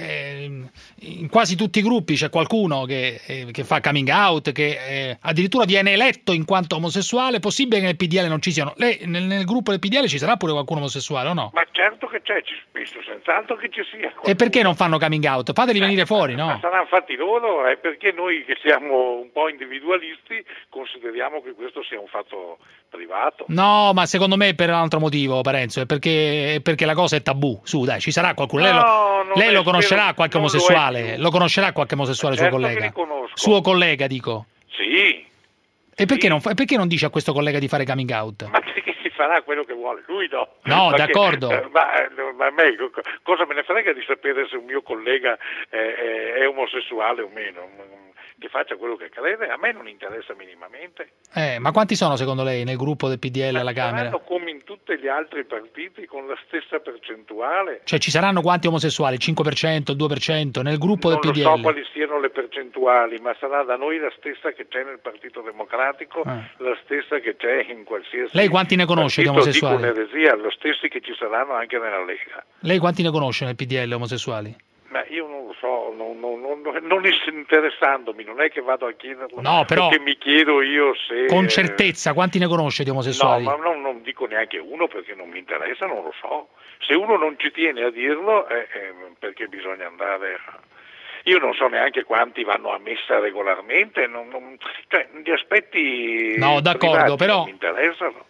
eh, in quasi tutti i gruppi c'è qualcuno che, eh, che fa coming out, che eh, addirittura viene eletto in quanto omosessuale. È possibile che nel P D L non ci siano? Lei nel, nel gruppo del P D L ci sarà pure qualcuno omosessuale o no? Ma certo che c'è, ci penso senz'altro che ci sia. E perché non fanno coming out? Fateli venire fuori, no? Ma saranno fatti loro, è perché noi che siamo un po' individualisti consideriamo che questo sia un fatto privato. No, ma secondo me è per un altro motivo, Parenzo, è perché, è perché la cosa è tabù. Su, dai, ci sarà qualcuno. Lei lo, No, lei lo conoscerà spero, qualche non lo è omosessuale? più. Lo conoscerà qualche omosessuale, Certo suo che collega? li conosco. Suo collega, dico. Sì. E perché, non, fa- perché non dice a questo collega di fare coming out? Ma perché si farà quello che vuole, lui no. No, Ma che- d'accordo. eh, ma, eh, ma a me co- cosa me ne frega di sapere se un mio collega eh, è, è omosessuale o meno? Che faccia quello che crede, a me non interessa minimamente. Eh, ma quanti sono secondo lei nel gruppo del P D L alla Camera? Saranno come in tutti gli altri partiti con la stessa percentuale. Cioè ci saranno quanti omosessuali? Il cinque per cento, il due per cento nel gruppo Non del P D lo L? so quali siano le percentuali, ma sarà da noi la stessa che c'è nel Partito Democratico, Ah. la stessa che c'è in qualsiasi Lei quanti ne conosce di partito, dico omosessuali? un'eresia, lo stessi che ci saranno anche nella Lega. Lei quanti ne conosce nel P D L omosessuali? Ma io non lo so, non, non, non, non interessandomi, non è che vado a chiederlo, No, però- o che mi chiedo io se... Con certezza, quanti ne conosce di No, omosessuali? ma non, non dico neanche uno perché non mi interessa, non lo so. Se uno non ci tiene a dirlo, è, è perché bisogna andare a... Io non so neanche quanti vanno a messa regolarmente, non, non, cioè gli aspetti No, d'accordo, privati però- non mi interessano.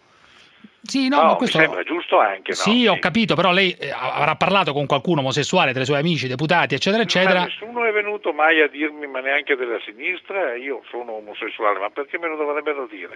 Sì, no, No, ma questo... mi sembra giusto anche, no? Sì, ho capito, però lei eh, avrà parlato con qualcuno omosessuale, tra i suoi amici, deputati, eccetera, Ma eccetera. nessuno è venuto mai a dirmi, ma neanche della sinistra, io sono omosessuale, ma perché me lo dovrebbero dire?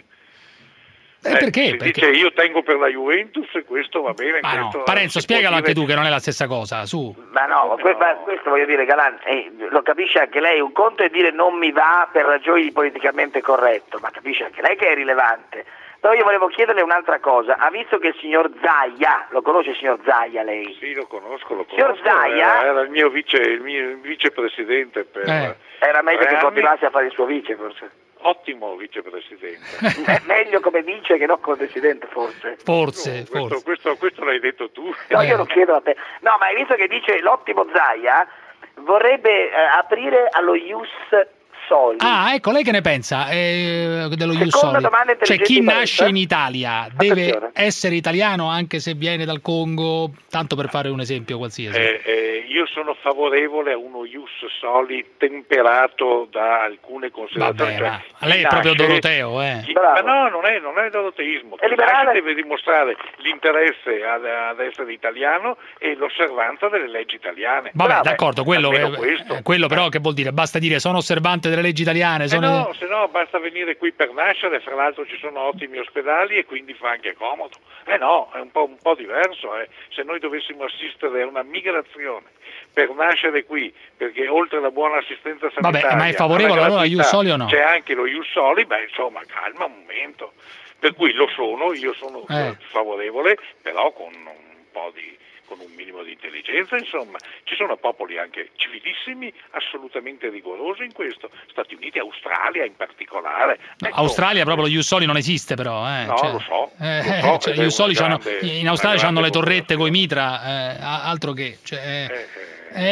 Eh, perché? Si Perché- dice io tengo per la Juventus e questo va bene. Ma no, questo Parenzo, si può spiegalo dire- anche tu che non è la stessa cosa, su. Ma no, que- ma questo voglio dire, Galan, eh, lo capisce anche lei, un conto è dire non mi va per ragioni di politicamente corretto, ma capisce anche lei che è rilevante. Però io volevo chiederle un'altra cosa, ha visto che il signor Zaia, lo conosce il signor Zaia lei? Sì, lo conosco, lo Signor conosco. Zaia? Era, era il mio vice, il mio vicepresidente per Eh. Era meglio tre che anni. continuasse a fare il suo vice forse. Ottimo vicepresidente. È meglio come vice che non come presidente forse. Forse, questo, forse. Questo, questo l'hai detto tu. No, io lo chiedo a te. No, ma hai visto che dice l'ottimo Zaia vorrebbe eh, aprire allo Ius Soli. Ah, ecco, lei che ne pensa eh, dello Ius Seconda Soli? domanda Cioè, chi intelligente nasce questa? in Italia deve Attenzione. essere italiano anche se viene dal Congo, tanto per fare un esempio qualsiasi. Eh, eh, io sono favorevole a uno Ius Soli temperato da alcune considerazioni. Vabbè, Cioè, ma lei chi è proprio nasce- Doroteo, eh. chi- ma no, non è, non è doroteismo. Chi liberale? nasce deve dimostrare l'interesse ad, ad essere italiano e l'osservanza delle leggi italiane. Vabbè, d'accordo, quello, almeno eh, questo. eh, quello però che vuol dire? Basta dire sono osservante delle leggi italiane, Eh sono... no, se no basta venire qui per nascere, fra l'altro ci sono ottimi ospedali e quindi fa anche comodo. Eh no, è un po', un po' diverso, eh. Se noi dovessimo assistere a una migrazione per nascere qui, perché oltre alla buona assistenza Vabbè, sanitaria, ma è favorevole alla allora a gratuità, Ius Soli o no? c'è anche lo Ius Soli, beh insomma calma un momento. Per cui lo sono, io sono Eh. favorevole, però con un po' di con un minimo di intelligenza, insomma, ci sono popoli anche civilissimi, assolutamente rigorosi in questo, Stati Uniti, Australia in particolare. No, Ecco, Australia proprio lo Ius Soli non esiste però, eh. No, cioè, lo so, eh, lo so, cioè, ed è Ius Soli una c'hanno- grande- in Australia una hanno le grande torrette coi mitra, eh, a- altro che, cioè, eh,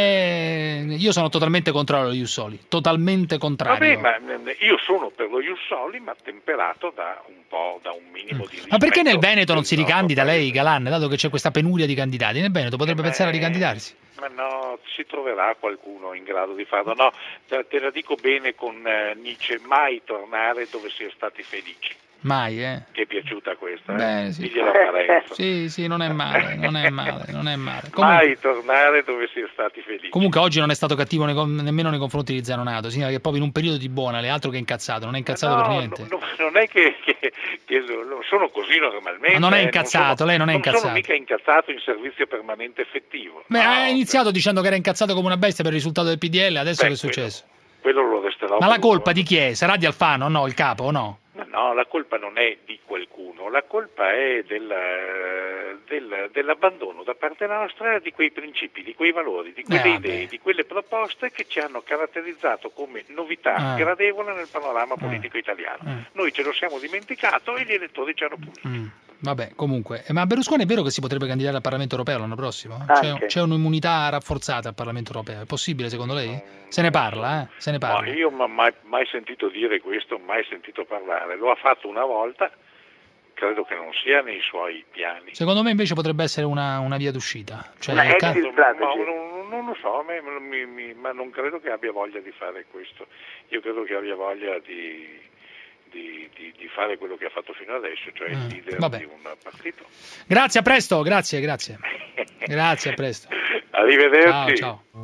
eh, io sono totalmente contrario allo Ius Soli, totalmente contrario. Vabbè, ma eh, io sono per lo Ius Soli, ma temperato da un po', da un minimo di Ma perché nel rispetto Veneto non si del nostro ricandida lei, paese. Galan, dato che c'è questa penuria di candidati? Nel Veneto potrebbe Eh, pensare a beh, ricandidarsi. Ma no, si troverà qualcuno in grado di farlo. No, te, te la dico bene con eh, Nietzsche, mai tornare dove si è stati felici. Mai, eh? Ti è piaciuta questa? Beh, eh? sì. Digliela a Parenzo. Sì, sì, non è male, non è male, non è male. Comunque, Mai tornare dove si è stati felici. comunque oggi non è stato cattivo nei, nemmeno nei confronti di Zanonato, significa che è proprio in un periodo di buona, le altro che incazzato, non è incazzato no, per niente. No, no, non è che, che, che lo, sono così normalmente. Ma non è eh, incazzato, non sono, lei non è incazzato. Non sono mica incazzato in servizio permanente effettivo. Beh, no, ha iniziato dicendo che era incazzato come una bestia per il risultato del P D L, adesso beh, che è successo? Quello, quello lo resterò. Ma la colpa di chi è? Sarà di Alfano, no? Il capo o no? No, la colpa non è di qualcuno, la colpa è del, del, dell'abbandono da parte nostra di quei principi, di quei valori, di quelle eh, idee, di quelle proposte che ci hanno caratterizzato come novità eh. gradevole nel panorama politico eh. italiano. Eh. Noi ce lo siamo dimenticato e gli elettori ci hanno punito. Mm. Vabbè, comunque. Ma Berlusconi è vero che si potrebbe candidare al Parlamento europeo l'anno prossimo? C'è, c'è un'immunità rafforzata al Parlamento europeo, è possibile secondo lei? Se ne parla, eh? Se ne parla. No, io non ho mai, mai sentito dire questo, mai sentito parlare. Lo ha fatto una volta, credo che non sia nei suoi piani. Secondo me invece potrebbe essere una, una via d'uscita. Cioè, Ma, can... ma, non, non lo so, ma, mi, mi, ma non credo che abbia voglia di fare questo. Io credo che abbia voglia di... Di, di, di fare quello che ha fatto fino adesso, cioè il leader vabbè. di un partito. Grazie, a presto, grazie, grazie. Grazie, a presto. Arrivederci. Ciao, ciao.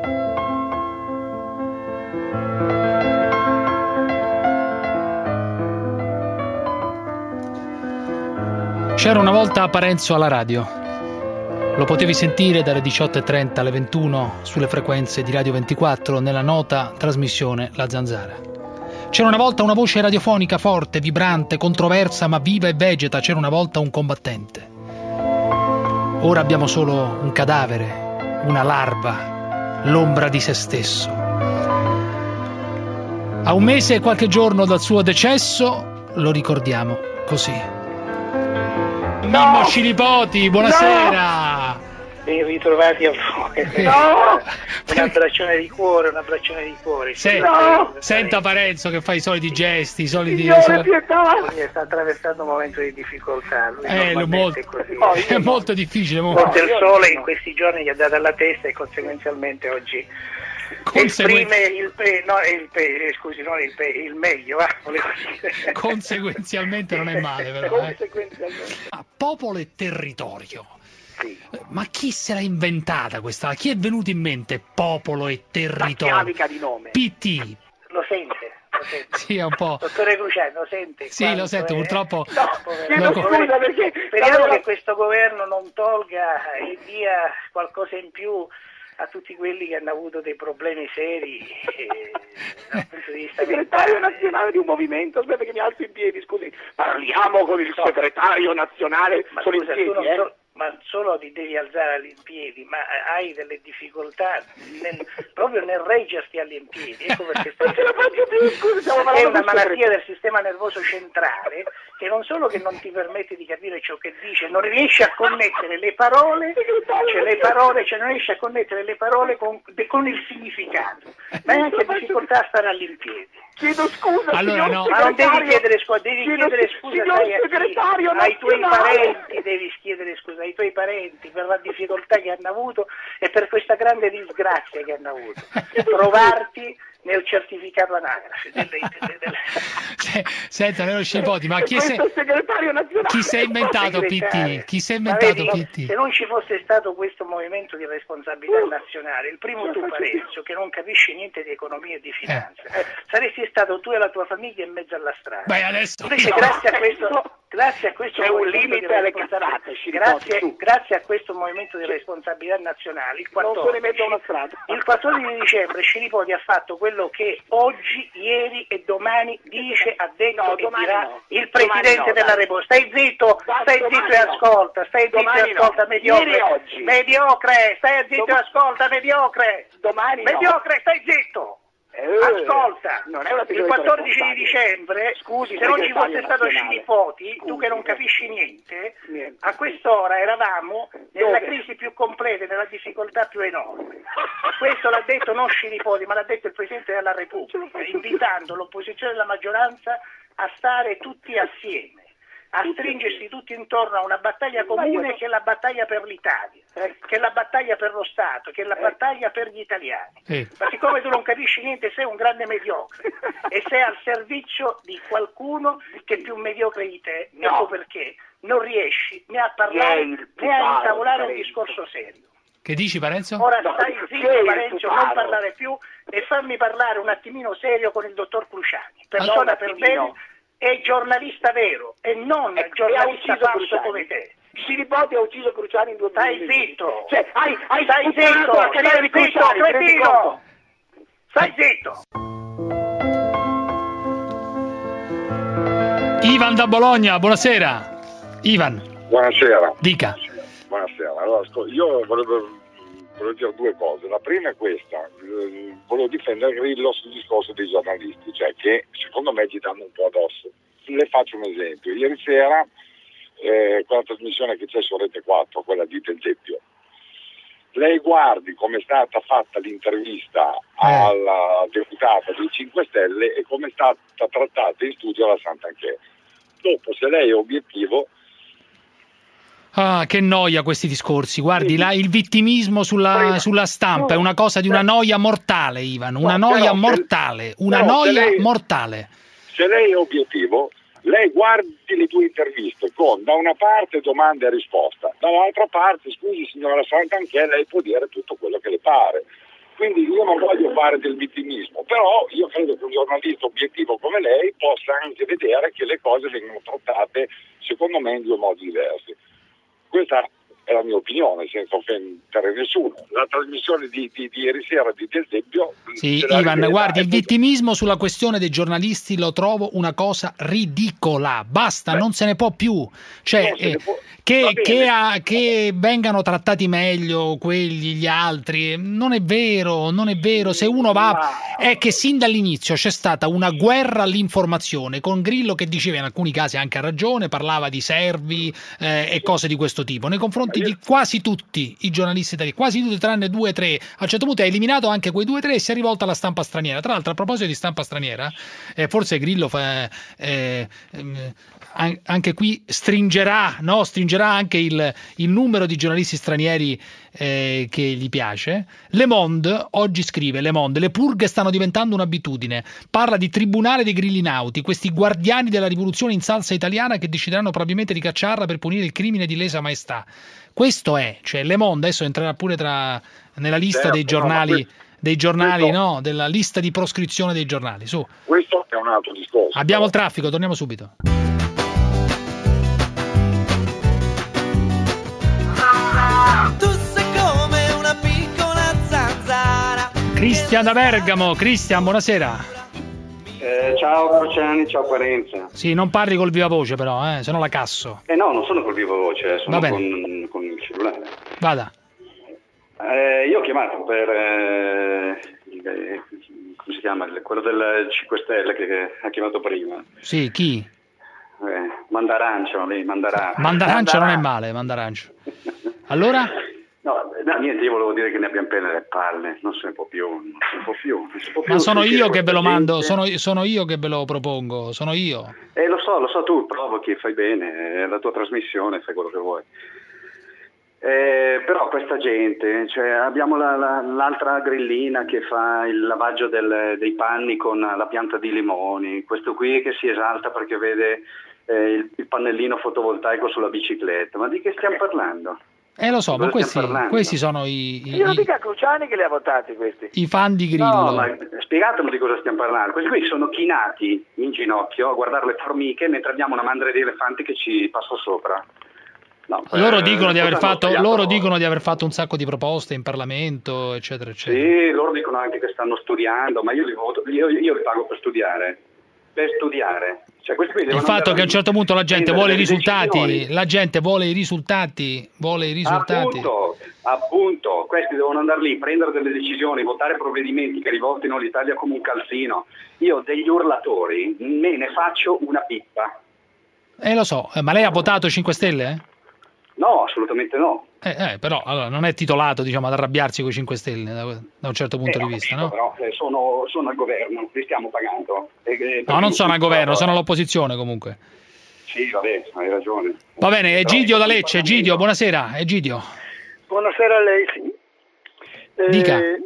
C'era una volta a Parenzo alla radio. Lo potevi sentire dalle diciotto e trenta alle ventuno sulle frequenze di Radio ventiquattro nella nota trasmissione La Zanzara. C'era una volta una voce radiofonica forte, vibrante, controversa ma viva e vegeta. C'era una volta un combattente. Ora abbiamo solo un cadavere, una larva, l'ombra di se stesso. A un mese e qualche giorno dal suo decesso lo ricordiamo così. No! Mimmo Scilipoti, buonasera! No! Ben ritrovati a voi. No! Un abbraccione di cuore, un abbraccione di cuore. Se, no! Senta Parenzo che fa i soliti gesti, i soliti... Signore, pietà! Lui sta attraversando un momento di difficoltà. Lui eh, molto, è, così. Oh, è molto difficile. Forse il sole in questi giorni gli ha dato alla testa e conseguenzialmente oggi Conseguen... esprime il, pe... no, il pe... scusi, non il, pe... il meglio, va? Volevo dire. Conseguenzialmente non è male, però. Conseguenzialmente. Eh. Ah, popolo e territorio. Sì. Ma chi se l'ha inventata questa? Chi è venuto in mente popolo e territorio? Chiavica di nome. P T. Lo sente? Lo sente. Sì, è un po'. Dottore Cruciani, lo sente? Sì, lo sento, è... purtroppo. No, chiedo scusa perché speriamo che questo governo non tolga e dia qualcosa in più a tutti quelli che hanno avuto dei problemi seri eh, dal punto di vista segretario mentale. nazionale di un movimento, aspetta che mi alzo in piedi, scusi, parliamo con il segretario nazionale, ma sono scusa, in piedi, tu non eh? so, ma solo ti devi alzare all'impiedi, ma hai delle difficoltà nel, proprio nel reggerti all'impiedi, ecco perché stai... Non ce la faccio più, scusi, stiamo è parlando una del malattia segreto. del sistema nervoso centrale che non solo che non ti permette di capire ciò che dice, non riesci a connettere le parole, cioè le parole, cioè non riesci a connettere le parole con, con il significato, ma hai anche difficoltà a stare all'impiedi. Chiedo scusa, allora, signor no. Ma non devi segretario. chiedere scusa, devi Chiedo, chiedere scusa signor sai, a chi? segretario Ai tuoi nazionale. parenti, devi chiedere scusa ai tuoi parenti per la difficoltà che hanno avuto e per questa grande disgrazia che hanno avuto. Trovarti nel certificato anagrafe. Delle, delle, delle... Senta, Nero Scilipoti, ma chi, se... segretario nazionale. chi si è inventato P T? Chi si è inventato vedi, P T? Se non ci fosse stato questo movimento di responsabilità nazionale, il primo tu Parenzo, che non capisci niente di economia e di finanza, eh. saresti stato tu e la tua famiglia in mezzo alla strada. Beh, adesso... Invece, no. grazie a questo... Grazie a questo c'è un movimento limite di alle responsabilità- cazzate, grazie, grazie a questo movimento di responsabilità nazionale, il Non sono in mezzo a una quattordici, strada. il quattordici dicembre Scilipoti ha fatto quello che oggi, ieri e domani dice, ha detto No, e domani dirà no. il Presidente Domani no, della dai. Repubblica. Stai zitto, Dai, stai domani zitto e no. ascolta, stai zitto Domani e ascolta, no. mediocre, Ieri e oggi. mediocre, stai zitto Dom- e ascolta, mediocre, Domani no. mediocre, stai zitto. Eh, Ascolta, non è una il figura quattordici di responsabile. dicembre, Scusi, se non ci fosse segretario stato nazionale. Scilipoti, tu Scusi, che non eh. capisci niente, Niente. a quest'ora eravamo nella Dove? crisi più completa, nella difficoltà più enorme. Questo l'ha detto non Scilipoti, ma l'ha detto il Presidente della Repubblica, invitando l'opposizione e la maggioranza a stare tutti assieme. a stringersi tutti intorno a una battaglia comune che è la battaglia per l'Italia, che è la battaglia per lo Stato, che è la battaglia per gli italiani. Sì. Ma siccome tu non capisci niente, sei un grande mediocre e sei al servizio di qualcuno che è più mediocre di te. No. Ecco perché non riesci né a parlare né a intavolare un discorso serio. Che dici, Parenzo? Ora No, stai che zitto, è il Parenzo, puparo? non parlare più e fammi parlare un attimino serio con il dottor Cruciani, persona per bene e giornalista vero e non E- giornalista e ha ucciso falso Cruciani. come te. Si nipote ha ucciso Cruciani in due Stai minuti. zitto! Cioè, hai, hai Stai sputtanato zitto! la carriera di Stai zitto, Cruciani, ti rendi cretino! conto? Stai zitto! Ivan da Bologna, buonasera. Ivan, Buonasera. dica. Buonasera. Allora, ascol- io volevo, volevo dire due cose. La prima è questa, eh, volevo difendere Grillo sul discorso dei giornalisti, cioè che secondo me ci danno un po' addosso. Le faccio un esempio. Ieri sera, eh, quella trasmissione che c'è su Rete quattro, quella di Del Zeppio, lei guardi come è stata fatta l'intervista alla deputata dei cinque Stelle e come è stata trattata in studio la Santanchè. Dopo, se lei è obiettivo, Ah, che noia questi discorsi. Guardi, là, il vittimismo sulla, sulla stampa è una cosa di una noia mortale, Ivan. Una No, noia però se- mortale. Una però se noia lei- mortale. se lei è obiettivo, lei guardi le due interviste con da una parte domanda e risposta, dall'altra parte, scusi signora Santanchè, lei può dire tutto quello che le pare. Quindi io non voglio fare del vittimismo, però io credo che un giornalista obiettivo come lei possa anche vedere che le cose vengono trattate, secondo me, in due modi diversi. Questa è la mia opinione, senza offendere nessuno. La trasmissione di, di, di ieri sera di Del Zeppio... Sì, se la Ivan, riveda, guardi, è il vittimismo sulla questione dei giornalisti lo trovo una cosa ridicola. Basta, non se ne può più. Cioè, Non se ne eh, può- va che, bene. che, ha- che vengano trattati meglio quelli, gli altri, non è vero, non è vero. Se uno va... È che sin dall'inizio c'è stata una guerra all'informazione con Grillo che diceva in alcuni casi anche a ragione, parlava di servi eh, e cose di questo tipo, nei confronti di quasi tutti i giornalisti italiani, quasi tutti tranne due o tre. A un certo punto ha eliminato anche quei due o tre e si è rivolto alla stampa straniera. Tra l'altro, a proposito di stampa straniera, eh, forse Grillo fa, eh, ehm, an- anche qui stringerà, no? stringerà anche il, il numero di giornalisti stranieri eh, che gli piace. Le Monde oggi scrive: Le Monde, le purghe stanno diventando un'abitudine. Parla di tribunale dei grillinauti, questi guardiani della rivoluzione in salsa italiana che decideranno probabilmente di cacciarla per punire il crimine di lesa maestà. Questo è, cioè Le Monde adesso entrerà pure tra, nella lista Certo, dei no, ma giornali, questo- dei giornali, questo- no? Della lista di proscrizione dei giornali. Su, Questo è un altro discorso. abbiamo il traffico, torniamo subito. Tu sei come una piccola zanzara. Cristian da Bergamo. Cristian, buonasera. Eh, ciao Cruciani, ciao Parenza. Sì, non parli col viva voce però, eh, se no la casso. Eh no, non sono col vivo voce, sono Va bene. con, con il cellulare. Vada. Eh, io ho chiamato per eh, il- eh, come si chiama? Il- quello del cinque Stelle che, che ha chiamato prima. Sì, chi? Eh, Mandarancio, lì, Mandarancio. Mandarancio non è male, Mandarancio. Allora? No, no, niente, io volevo dire che ne abbiamo pelle le palle, non se ne può più, non se ne può più. non si può più Ma sono sentire io che ve lo questa mando, gente. sono, sono io che ve lo propongo, sono io. Eh, lo so, lo so, tu provochi, fai bene, è la tua trasmissione, fai quello che vuoi. Eh, però questa gente, cioè abbiamo la- la- l'altra grillina che fa il lavaggio del- dei panni con la pianta di limoni, questo qui che si esalta perché vede eh, il, il pannellino fotovoltaico sulla bicicletta, ma di che stiamo parlando? Eh lo so, Di ma cosa questi, stiamo parlando? questi sono i, i- Io non i- dica Cruciani che li ha votati questi. i fan di Grillo. No, ma spiegatemi di cosa stiamo parlando. Questi qui sono chinati in ginocchio a guardare le formiche mentre abbiamo una mandria di elefanti che ci passa sopra. No, Loro eh, dicono di aver cosa hanno fatto, sbagliato? loro dicono di aver fatto un sacco di proposte in Parlamento, eccetera, eccetera. Sì, loro dicono anche che stanno studiando, ma io li, voto, io, io li pago per studiare. Per studiare. Cioè, questi qui Il devono fatto che a un certo punto la gente prendere vuole i delle risultati, decisioni. la gente vuole i risultati, vuole i risultati. Appunto, appunto, questi devono andare lì, prendere delle decisioni, votare provvedimenti che rivoltino l'Italia come un calzino. Io degli urlatori me ne faccio una pippa. Eh lo so, eh, ma lei ha votato cinque Stelle? Eh? No, assolutamente no. Eh, eh, però allora, non è titolato, diciamo, ad arrabbiarsi con i cinque Stelle da, da un certo punto Eh, di ho vista, capito, no? Però eh, sono, sono al governo, li stiamo pagando. E, eh, No, non sono al tutto- governo, sono all'opposizione comunque. Sì, sì, vabbè, hai ragione. Va bene, Egidio da Lecce. Egidio, buonasera. Egidio. Buonasera a lei, sì. Eh, Dica. eh,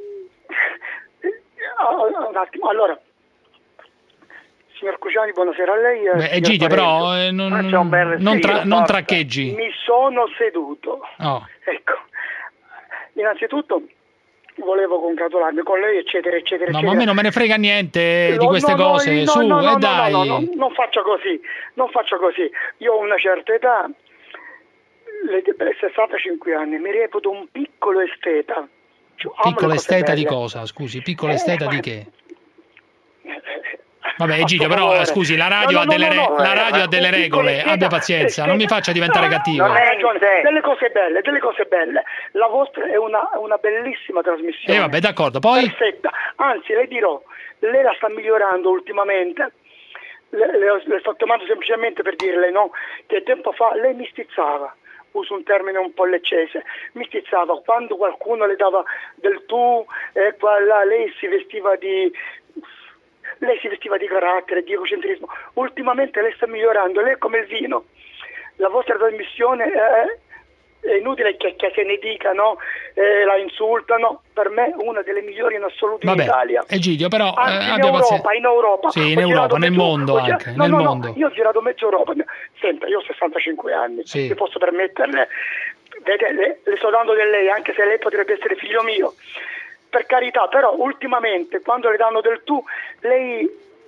un attimo, allora, signor Cruciani, buonasera a lei. Beh, Egidio, però eh, non, non, tra, non traccheggi. Mi sono seduto. Oh. Ecco, innanzitutto volevo congratularmi con lei, eccetera, eccetera, No, eccetera. ma a me non me ne frega niente No, di queste no, no, cose. no, Su, no, no, e no, dai. no, no, no, non faccio così, non faccio così. Io ho una certa età, le- sessantacinque anni, mi reputo un piccolo esteta. Cioè, amo le Piccolo cose esteta di belle. cosa? Scusi, piccolo Eh, esteta ma- di che? Vabbè, Egidio, però favore. scusi, la radio No, ha no, delle, no, re- no, la eh, radio ma ha delle un piccolo regole, esteta- abbia pazienza, non mi faccia diventare cattivo. Non hai ragione, delle cose belle, delle cose belle. La vostra è una, una bellissima trasmissione. E vabbè, d'accordo, poi? Perfetta. Anzi, le dirò, lei la sta migliorando ultimamente. Le, le, le sto chiamando semplicemente per dirle, no, che tempo fa lei mi stizzava. Uso un termine un po' leccese, mi stizzava quando qualcuno le dava del tu e qua là lei si vestiva di lei si vestiva di carattere, di egocentrismo. Ultimamente lei sta migliorando, lei è come il vino. La vostra trasmissione è, è inutile che, che se ne dica, no? Eh, la insultano. Per me è una delle migliori in assoluto in Vabbè, Italia. Egidio, però eh, Anzi, in abbia Europa, pazienza. in Europa. Sì, in Ho Europa, girato nel mezzo- mondo ho girato- anche, no, nel no, no, mondo. io ho girato mezzo Europa. Senta, io ho sessantacinque anni, Sì. mi posso permetterle. Vede, le, le sto dando del lei, anche se lei potrebbe essere figlio mio. Per carità, però ultimamente, quando le danno del tu, lei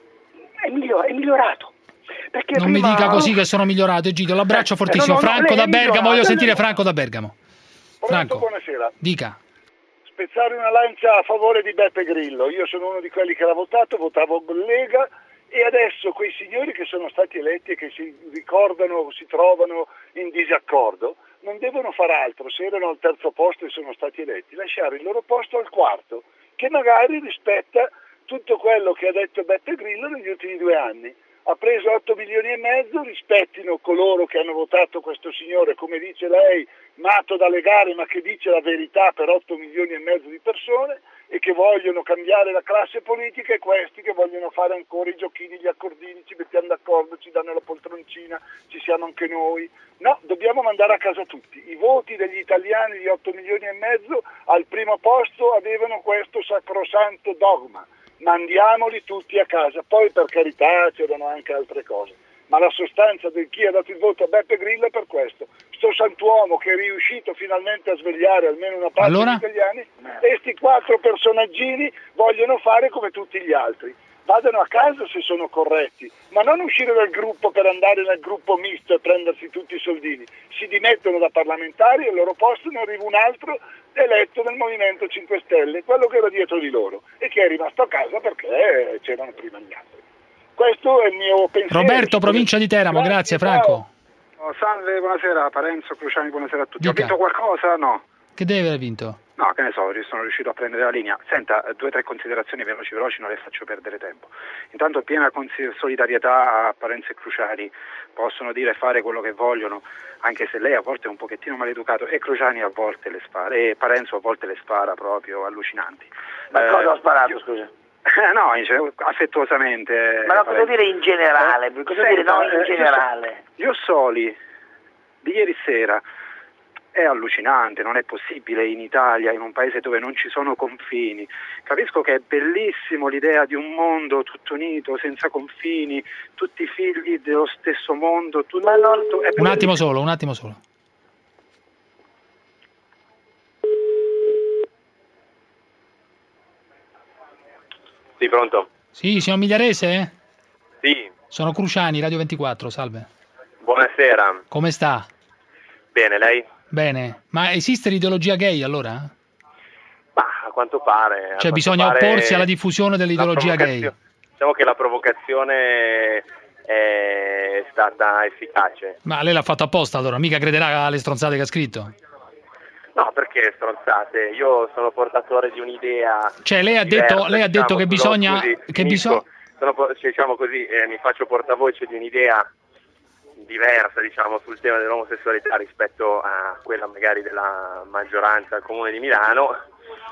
è, miglior- è migliorato. Perché Non mi prima- dica così che sono migliorato, Egidio, l'abbraccio Eh, fortissimo. no, no, no, Franco lei da è Bergamo, migliorato. voglio sentire Franco da Bergamo. Franco, Buonasera. dica. Spezzare una lancia a favore di Beppe Grillo. Io sono uno di quelli che l'ha votato, votavo Lega e adesso quei signori che sono stati eletti e che si ricordano, si trovano in disaccordo, non devono far altro, se erano al terzo posto e sono stati eletti, lasciare il loro posto al quarto, che magari rispetta tutto quello che ha detto Beppe Grillo negli ultimi due anni. Ha preso otto milioni e mezzo, rispettino coloro che hanno votato questo signore, come dice lei, nato da legare ma che dice la verità per otto milioni e mezzo di persone e che vogliono cambiare la classe politica, e questi che vogliono fare ancora i giochini, gli accordini, ci mettiamo d'accordo, ci danno la poltroncina, ci siamo anche noi. No, dobbiamo mandare a casa tutti. I voti degli italiani di otto milioni e mezzo al primo posto avevano questo sacrosanto dogma. Mandiamoli tutti a casa, poi per carità c'erano anche altre cose, ma la sostanza di chi ha dato il voto a Beppe Grillo è per questo. Sto santuomo che è riuscito finalmente a svegliare almeno una parte Allora? degli italiani, e sti quattro personaggini vogliono fare come tutti gli altri. Vadano a casa se sono corretti, ma non uscire dal gruppo per andare nel gruppo misto e prendersi tutti i soldini. Si dimettono da parlamentari e al loro posto ne arriva un altro eletto nel Movimento cinque Stelle, quello che era dietro di loro e che è rimasto a casa perché c'erano prima gli altri. Questo è il mio pensiero. Roberto, provincia di Teramo, grazie Franco. Oh, salve, buonasera, Parenzo, Cruciani, buonasera a tutti. Dica. Ho vinto qualcosa? No. Che deve aver vinto? No, che ne so, sono riuscito a prendere la linea. Senta, due o tre considerazioni veloci veloci, non le faccio perdere tempo. Intanto piena consi- solidarietà a Parenzo e Cruciani, possono dire e fare quello che vogliono, anche se lei a volte è un pochettino maleducato e Cruciani a volte le spara, e Parenzo a volte le spara proprio allucinanti. Ma Eh, cosa ho sparato, io- scusa? Eh, no, in- affettuosamente. Ma lo cosa Parenzo. dire in generale? Eh, Cosa dire no, senta, in eh, io generale? so- Io Soli, di ieri sera, è allucinante, non è possibile in Italia, in un paese dove non ci sono confini. Capisco che è bellissimo l'idea di un mondo tutto unito, senza confini, tutti figli dello stesso mondo, tutto, tutto è Un attimo solo, un attimo solo. Sì, pronto? Sì, signor Migliarese? Sì, Sono Cruciani, Radio ventiquattro, salve. buonasera. Come sta? Bene, lei? Bene. Ma esiste l'ideologia gay allora? Ma a quanto pare... a Cioè quanto bisogna pare opporsi alla diffusione dell'ideologia la gay? provocazio- Diciamo che la provocazione è stata efficace. Ma lei l'ha fatto apposta allora, mica crederà alle stronzate che ha scritto? No, perché stronzate? Io sono portatore di un'idea. Cioè lei ha diversa, detto, lei ha diciamo, detto che no, bisogna... scusi, che finisco. bisogna... Sono po- cioè, diciamo così, eh, mi faccio portavoce di un'idea diversa, diciamo, sul tema dell'omosessualità rispetto a quella magari della maggioranza al Comune di Milano,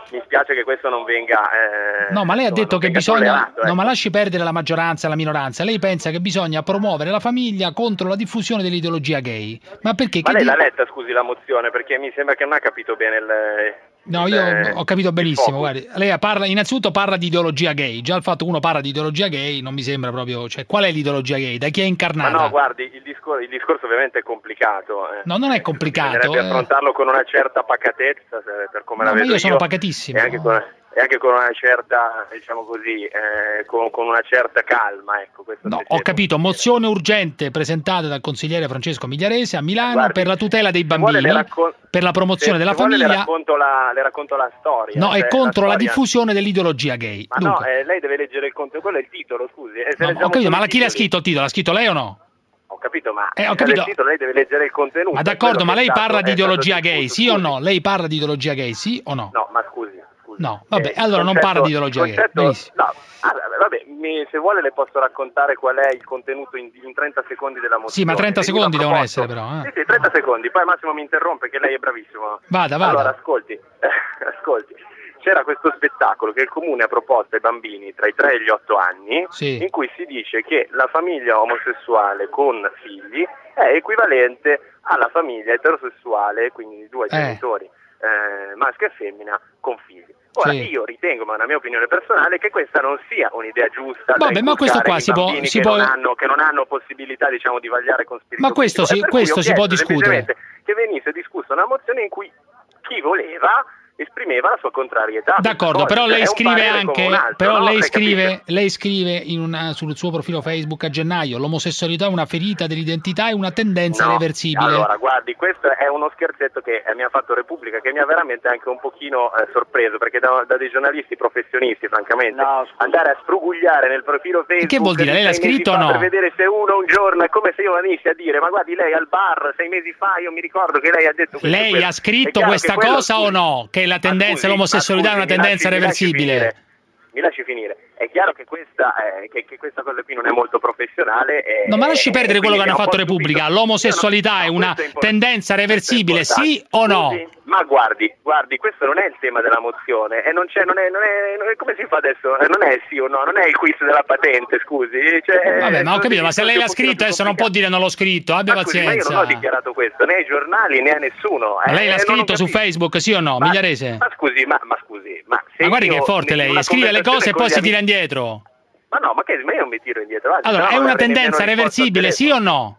mi spiace che questo non venga eh, No, ma lei ha insomma, detto non che venga bisogna tollerato, no, ma ecco. lasci perdere la maggioranza e la minoranza. Lei pensa che bisogna promuovere la famiglia contro la diffusione dell'ideologia gay. Ma perché? Ma Che lei di- l'ha letta, scusi, la mozione, perché mi sembra che non ha capito bene il... No, il- io ho capito benissimo, focus. guardi. Lei parla, innanzitutto parla di ideologia gay. Già il fatto che uno parla di ideologia gay non mi sembra proprio, cioè qual è l'ideologia gay? Da chi è Ma incarnata? no, guardi, il discorso, il discorso ovviamente è complicato. eh. No, non è complicato. Bisognerebbe eh. affrontarlo con una certa pacatezza, se- per come No, la ma vedo io sono io, pacatissimo. E anche con, e anche con una certa, diciamo così, eh, con, con una certa calma, ecco. Questo No, se- ho capito, mozione urgente presentata dal consigliere Francesco Migliarese a Milano Guardi, per la tutela dei se vuole bambini, le raccon- per la promozione se- della se vuole famiglia. Le racconto la, le racconto la storia. No, cioè, è contro la, storia- diffusione dell'ideologia gay. Ma Dunque, no, eh, lei deve leggere il contenuto, quello è il titolo, scusi. eh, se no, leggiamo ho capito, solo ma i chi l'ha titoli- scritto il titolo? L'ha scritto lei o no? Ho capito, ma Eh, ho se capito. il titolo lei deve leggere il contenuto. Ma d'accordo, quello ma che è lei stato- parla di è stato ideologia discusso, gay, sì o no? Lei parla di ideologia gay, sì o no? No, ma scusi. No, vabbè, Eh, allora non concetto- parla di ideologia gay. concetto- Benissimo. No, ah, vabbè, mi- se vuole le posso raccontare qual è il contenuto in, in trenta secondi della mozione. Sì, ma trenta Veniva secondi devono proposto- essere però. Eh. Sì, sì, trenta secondi, poi Massimo mi interrompe che lei è bravissimo. Vada, vada. Allora, ascolti, ascolti. C'era questo spettacolo che il comune ha proposto ai bambini tra i tre e gli otto anni, Sì. in cui si dice che la famiglia omosessuale con figli è equivalente alla famiglia eterosessuale, quindi due Eh. genitori, eh, maschio e femmina, con figli. Ora, Sì. io ritengo, ma è una mia opinione personale, che questa non sia un'idea giusta da Vabbè, ma questo inculcare qua ai si può- bambini si che, può- non hanno, che non hanno possibilità, diciamo, di vagliare con spirito Ma questo critico. si- E per cui questo ho si può chiesto discutere. semplicemente che venisse discussa una mozione in cui chi voleva esprimeva la sua contrarietà. a D'accordo, questa però cosa. lei Cioè, è un scrive parere come anche, un altro, però no? lei Lei scrive, capisce? lei scrive in una- sul suo profilo Facebook a gennaio: l'omosessualità è una ferita dell'identità e una tendenza No, reversibile. Allora, guardi, questo è uno scherzetto che eh, mi ha fatto Repubblica, che mi ha veramente anche un pochino eh, sorpreso, perché da, da dei giornalisti professionisti, francamente, andare a sfrugugliare nel profilo Facebook che vuol dire? di Lei l'ha sei mesi scritto o fa no? per vedere se uno un giorno, è come se io venissi a dire, ma guardi, lei al bar sei mesi fa, io mi ricordo che lei ha detto questo. Lei questo. ha È scritto chiaro questa che quello, cosa scusi, o no? Che la tendenza scusi, dell'omosessualità ma è una scusi, mi tendenza lasci- mi lasci reversibile? finire. Mi lasci finire. È chiaro che questa, eh, che, che questa cosa qui non è molto professionale. E, No, ma lasci e perdere quello che quindi hanno mi ha fatto un po' Repubblica. stupito. L'omosessualità è una questo è importante. tendenza reversibile, sì o no? Scusi, ma guardi, guardi, questo non è il tema della mozione e non c'è, non è, non è, non è- come si fa adesso? Eh, Non è il sì o no, non è il quiz della patente, scusi. Cioè, Vabbè, ma ho sono capito, ma se lei l'ha discorsi un pochino scritto più adesso non può dire non l'ho scritto, abbia Ma scusi, ma io pazienza. non ho dichiarato questo, né ai giornali né a nessuno. Ma lei eh, l'ha non ho scritto su capito. Facebook, sì o no, Ma- Migliarese? Ma scusi, ma, ma scusi, ma se Ma guardi io che è forte in lei, una scrive le cose e conversazione poi con si gli tira amici- indietro. Ma no, ma che ma io non mi tiro indietro. Anzi, Allora, no, è non una avrei nemmeno tendenza risposto al reversibile, sì o telefono. no?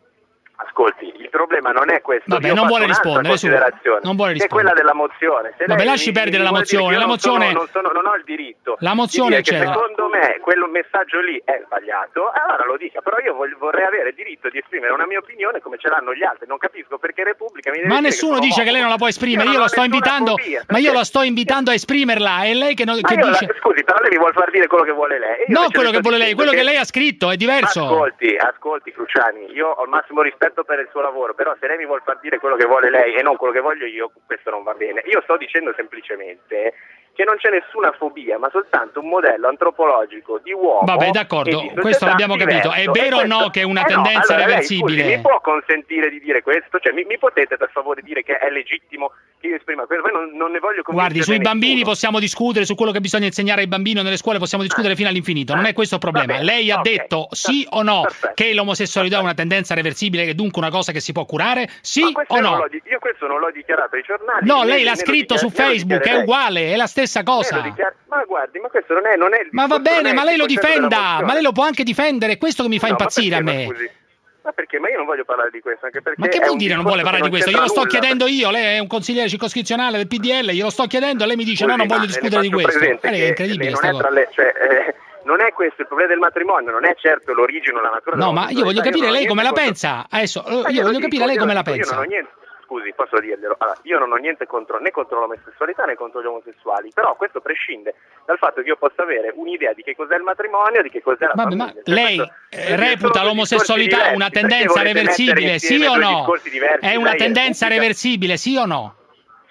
Ascolti, il problema non è questo. Vabbè, Io non faccio vuole un'altra rispondere, su. considerazione, Non vuole che è rispondere. quella della mozione. Se Vabbè, lei lasci mi- perdere mi la vuole dire mozione, che io la non sono- mozione- non, sono- non ho il diritto. La di mozione dire che c'era. secondo me quel messaggio lì è sbagliato, allora lo dica, però io voglio- vorrei avere il diritto di esprimere una mia opinione come ce l'hanno gli altri. Non capisco perché Repubblica mi deve Ma dire nessuno che sono dice che lei non la può esprimere, Io io non lo ho sto nessuna invitando, fobia, ma io perché- la sto invitando a esprimerla, è lei che, non- Ma che io la- dice... scusi, però lei mi vuole far dire quello che vuole lei. E io No, invece quello le che sto vuole lei, dicendo quello che lei ha scritto è diverso. Ascolti, ascolti Cruciani, io ho il massimo rispetto per il suo lavoro, però se lei mi vuol far dire quello che vuole lei e non quello che voglio io, questo non va bene. Io sto dicendo semplicemente che non c'è nessuna fobia, ma soltanto un modello antropologico di uomo. Vabbè, e d'accordo, di società questo l'abbiamo capito. diverso. È vero E o no questo- che è una eh no, tendenza allora lei, reversibile? scusi, mi può consentire di dire questo? Cioè, mi, mi potete per favore dire che è legittimo che io esprima questo? Poi non, non ne voglio convincere Guardi, sui nessuno. bambini possiamo discutere, su quello che bisogna insegnare ai bambini nelle scuole possiamo discutere fino all'infinito, non è questo il problema. bene, Lei ha ok. detto sì o no Perfetto. che l'omosessualità è una tendenza reversibile, che dunque una cosa che si può curare? Sì Ma questo o io non no? l'ho di- io questo non l'ho dichiarato ai giornali. No, né- lei né l'ha lo scritto dichiar- su né lo Facebook, è dichiarerei. uguale, è la stessa Né lo cosa. dichiar- Ma guardi, ma questo non è, non è il Ma va discorso, bene, non è ma lei il lo concetto della difenda, mozione. ma lei lo può anche difendere, è questo che mi fa No, ma impazzire a perché, me. ma scusi? Ma perché? Ma io non voglio parlare di questo, anche perché Ma che è vuol un dire non vuole discorso parlare di che questo? non Glielo sto c'entra chiedendo nulla. io, lei è un consigliere circoscrizionale del P D L, glielo sto chiedendo e lei mi dice Scusi, no, non ma voglio le discutere di faccio questo. presente Ma lei è che incredibile lei sta non è cosa. tra le, cioè, eh, non è questo il problema del matrimonio, non è certo l'origine o la natura No, della ma io voglio omosessualità, capire non ho lei come la niente pensa. Adesso, contro- Ma io glielo voglio dico, capire lei glielo come la dico, io pensa. non ho niente- Scusi, posso dirglielo? Allora, io non ho niente contro, né contro l'omosessualità né contro gli omosessuali, però questo prescinde dal fatto che io possa avere un'idea di che cos'è il matrimonio, di che cos'è la Vabbè, famiglia. ma Cioè, lei questo- eh, ci sono reputa due l'omosessualità discorsi una diversi, perché tendenza volete mettere reversibile, sì insieme o due no? discorsi diversi? È una Lei tendenza Repubblica- reversibile, sì o no?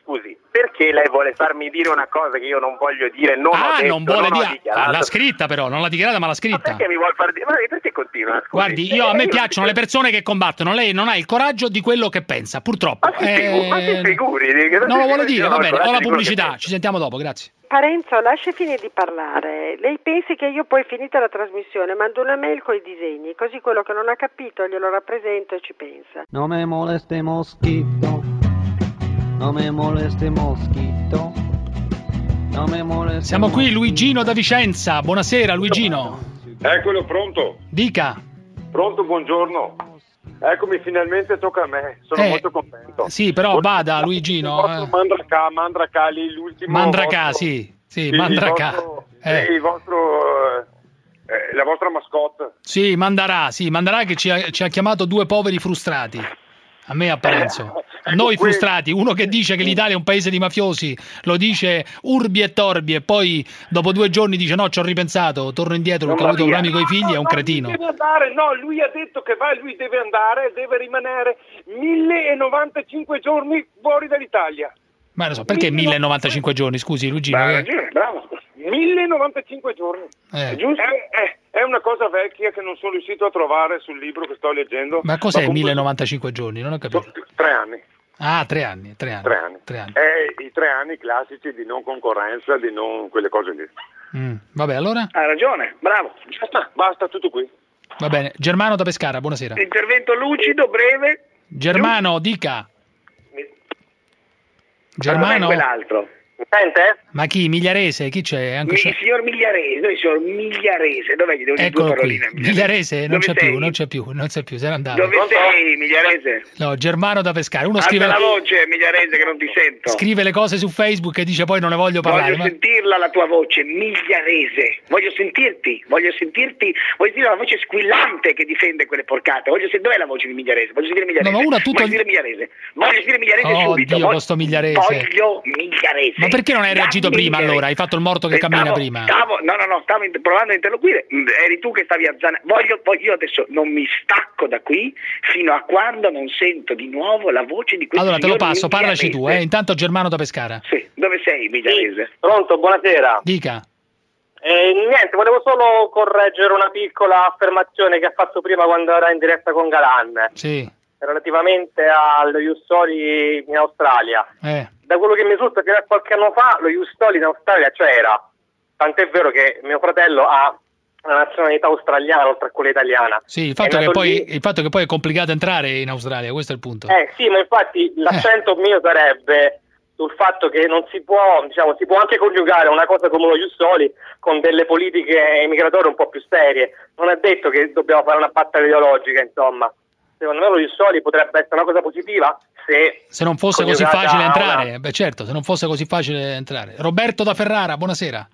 scusi, perché lei vuole farmi dire una cosa che io non voglio dire, non ah, ho detto, non vuole non ho dire, dichiarato. l'ha scritta però, non l'ha dichiarata ma l'ha scritta. Ma perché mi vuol far dire, ma perché continua? Scusi. Guardi, io a me piacciono le persone che combattono, lei non ha il coraggio di quello che pensa, purtroppo. Ma si figuri, ma si figuri, non lo vuole dire, io va non ho il bene, ho la coraggio di quello pubblicità, che ci sentiamo dopo, grazie. Parenzo, lasci finire di parlare. Lei pensi che io poi, finita la trasmissione, mando una mail con i disegni, così quello che non ha capito glielo rappresento e ci pensa. No me moleste mosquito, no me moleste mosquito, no me moleste. Siamo qui, Luigino da Vicenza, buonasera Luigino. Eccolo, pronto. Dica. Pronto, buongiorno. Eccomi, finalmente tocca a me, sono Eh, molto contento. Sì, però vada Luigino. Il vostro Eh. Mandraka, Mandraka, lì l'ultimo. Mandraka, vostro- sì, sì, il Mandraka. vostro- Eh. il vostro, eh, la vostra mascotte. Sì, Mandarà, sì, Mandarà che ci ha, ci ha chiamato due poveri frustrati. A me e a Parenzo. A noi frustrati, uno che dice che l'Italia è un paese di mafiosi, lo dice urbi e torbi e poi dopo due giorni dice no, ci ho ripensato, torno indietro perché ho avuto problemi con i figli, è un cretino. Deve andare, no, lui ha detto che va, lui deve andare, deve rimanere mille novantacinque giorni fuori dall'Italia. Ma non so, perché mille novantacinque giorni, scusi Luigino? Beh, che- ragione, bravo. mille novantacinque giorni. Eh. È giusto? È, è- è una cosa vecchia che non sono riuscito a trovare sul libro che sto leggendo. Ma cos'è comunque- mille novantacinque giorni? Non ho capito. Tre anni. Ah, tre anni, tre anni. Tre anni. Tre anni. È i tre anni classici di non concorrenza, di non quelle cose lì. Mm, Vabbè, allora? Ha ragione, bravo. Basta, basta, tutto qui. Va bene. Germano da Pescara, buonasera. Intervento lucido, breve. Germano, dica. Germano? Quell'altro. Sente? Ma chi? Migliarese? Chi c'è? Anche Mi, c'è- signor Migliarese, noi signor Migliarese, dov'è che devo dire due Eccolo qui. paroline? Migliarese non Dove c'è sei? più, non c'è più, non c'è più, se n'è andato. Dove sei, Migliarese? No, Germano da Pescara. Uno Alza scrive, la voce, Migliarese, che non ti sento. scrive le cose su Facebook e dice poi non ne voglio parlare. Voglio ma- sentirla la tua voce, Migliarese. Voglio sentirti, voglio sentirti, voglio sentire la voce squillante che difende quelle porcate. Voglio sentire, dov'è la voce di Migliarese? Voglio sentire Migliarese. No, ma uno ha tutto- Voglio sentire Migliarese. Voglio sentire Migliarese Oh, subito. Dio, Voglio- questo Migliarese. Voglio Migliarese. Ma perché non hai reagito Dammi prima Migliarese. allora? Hai fatto il morto che Eh, cammina stavo- prima. Stavo, no, no, no, stavo in- provando a interloquire. Mm, Eri tu che stavi alzando. Voglio, voglio, io adesso non mi stacco da qui fino a quando non sento di nuovo la voce di questo Allora te lo signor passo, parlaci tu, Migliarese. eh. Intanto Germano da Pescara. Sì, dove sei, Migliarese? Pronto, buonasera. Dica. Eh, niente, volevo solo correggere una piccola affermazione che ha fatto prima quando era in diretta con Galan, Sì. relativamente allo Justoli in Australia. Eh. Da quello che mi risulta fino a qualche anno fa, lo Justoli in Australia c'era. Tant'è vero che mio fratello ha la nazionalità australiana oltre a quella italiana. Sì, il È fatto, che nato poi, lì- il fatto che poi è complicato entrare in Australia, questo è il punto. Eh sì, ma infatti l'accento mio sarebbe sul fatto che non si può, diciamo, si può anche coniugare una cosa come lo Justoli con delle politiche migratorie un po' più serie. Non è detto che dobbiamo fare una battaglia ideologica, insomma. Secondo me lo Justoli potrebbe essere una cosa positiva se Se non fosse così coniugata facile a entrare, una- beh certo, se non fosse così facile entrare. Roberto da Ferrara, buonasera.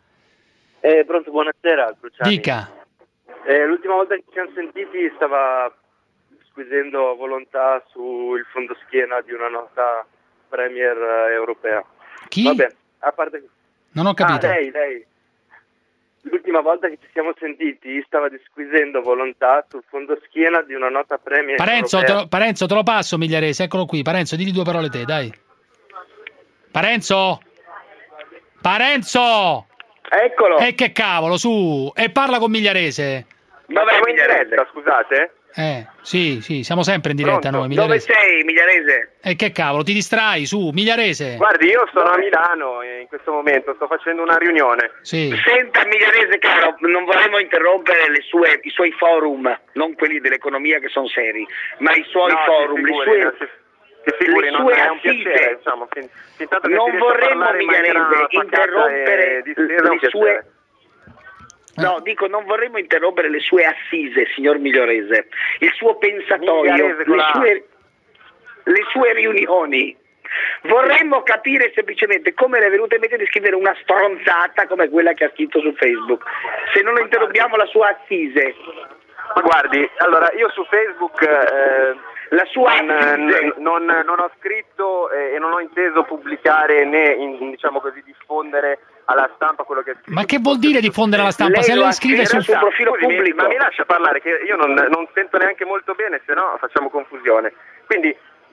Eh, pronto, buonasera, Cruciani. Dica. Eh, l'ultima volta che ci siamo sentiti stava squisendo a volontà sul fondoschiena di una nota premier eh, europea. Chi? Vabbè, a parte... Non ho capito. Ah, lei, lei. L'ultima volta che ci siamo sentiti stava disquisendo volontà sul fondoschiena di una nota premier Parenzo te, europea. lo, Parenzo, te lo passo, Migliarese, eccolo qui. Parenzo, digli due parole te, dai. Parenzo! Parenzo! Eccolo! E che cavolo, su! E parla con Migliarese. Dov'è Migliarese? Scusate? Eh, sì, sì, siamo sempre in diretta Pronto? noi, Dove Migliarese. sei, Migliarese? E che cavolo, ti distrai, su, Migliarese. Guardi, io sono a Milano e in questo momento sto facendo una riunione. Sì. Senta, Migliarese, caro, non vorremmo interrompere le sue, i suoi forum, non quelli dell'economia che sono seri, ma i suoi No, si forum, figuri, le sue, no, si- si figuri, le non sue è un assise. piacere, insomma, fin, fin tanto che si Non riesce a vorremmo, parlare in maniera Migliarese, pacata interrompere e distesa, è un le piacere. sue... No, dico, non vorremmo interrompere le sue assise, signor Migliorese, il suo pensatoio, Migliarese con le la A. sue, le sue riunioni. Vorremmo capire semplicemente come le è venuta in mente di scrivere una stronzata come quella che ha scritto su Facebook, se non interrompiamo la sua assise. Ma guardi, allora io su Facebook eh, la sua non, assise. non, non ho scritto eh, e non ho inteso pubblicare né in- diciamo così diffondere alla stampa quello che è scritto. Ma che vuol dire diffondere alla stampa? Lei Se lo lei ha scrive scritto sul sul profilo Scusi, mi- pubblico, ma mi lascia parlare che io non, non sento neanche molto bene, se no facciamo confusione. Quindi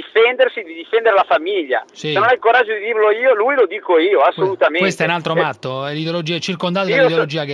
difendersi, di difendere la famiglia. Sì. Se non hai il coraggio di dirlo io, lui lo dico io, assolutamente. Questo è un altro Eh, matto, è l'ideologia, è circondato Io dall'ideologia gay.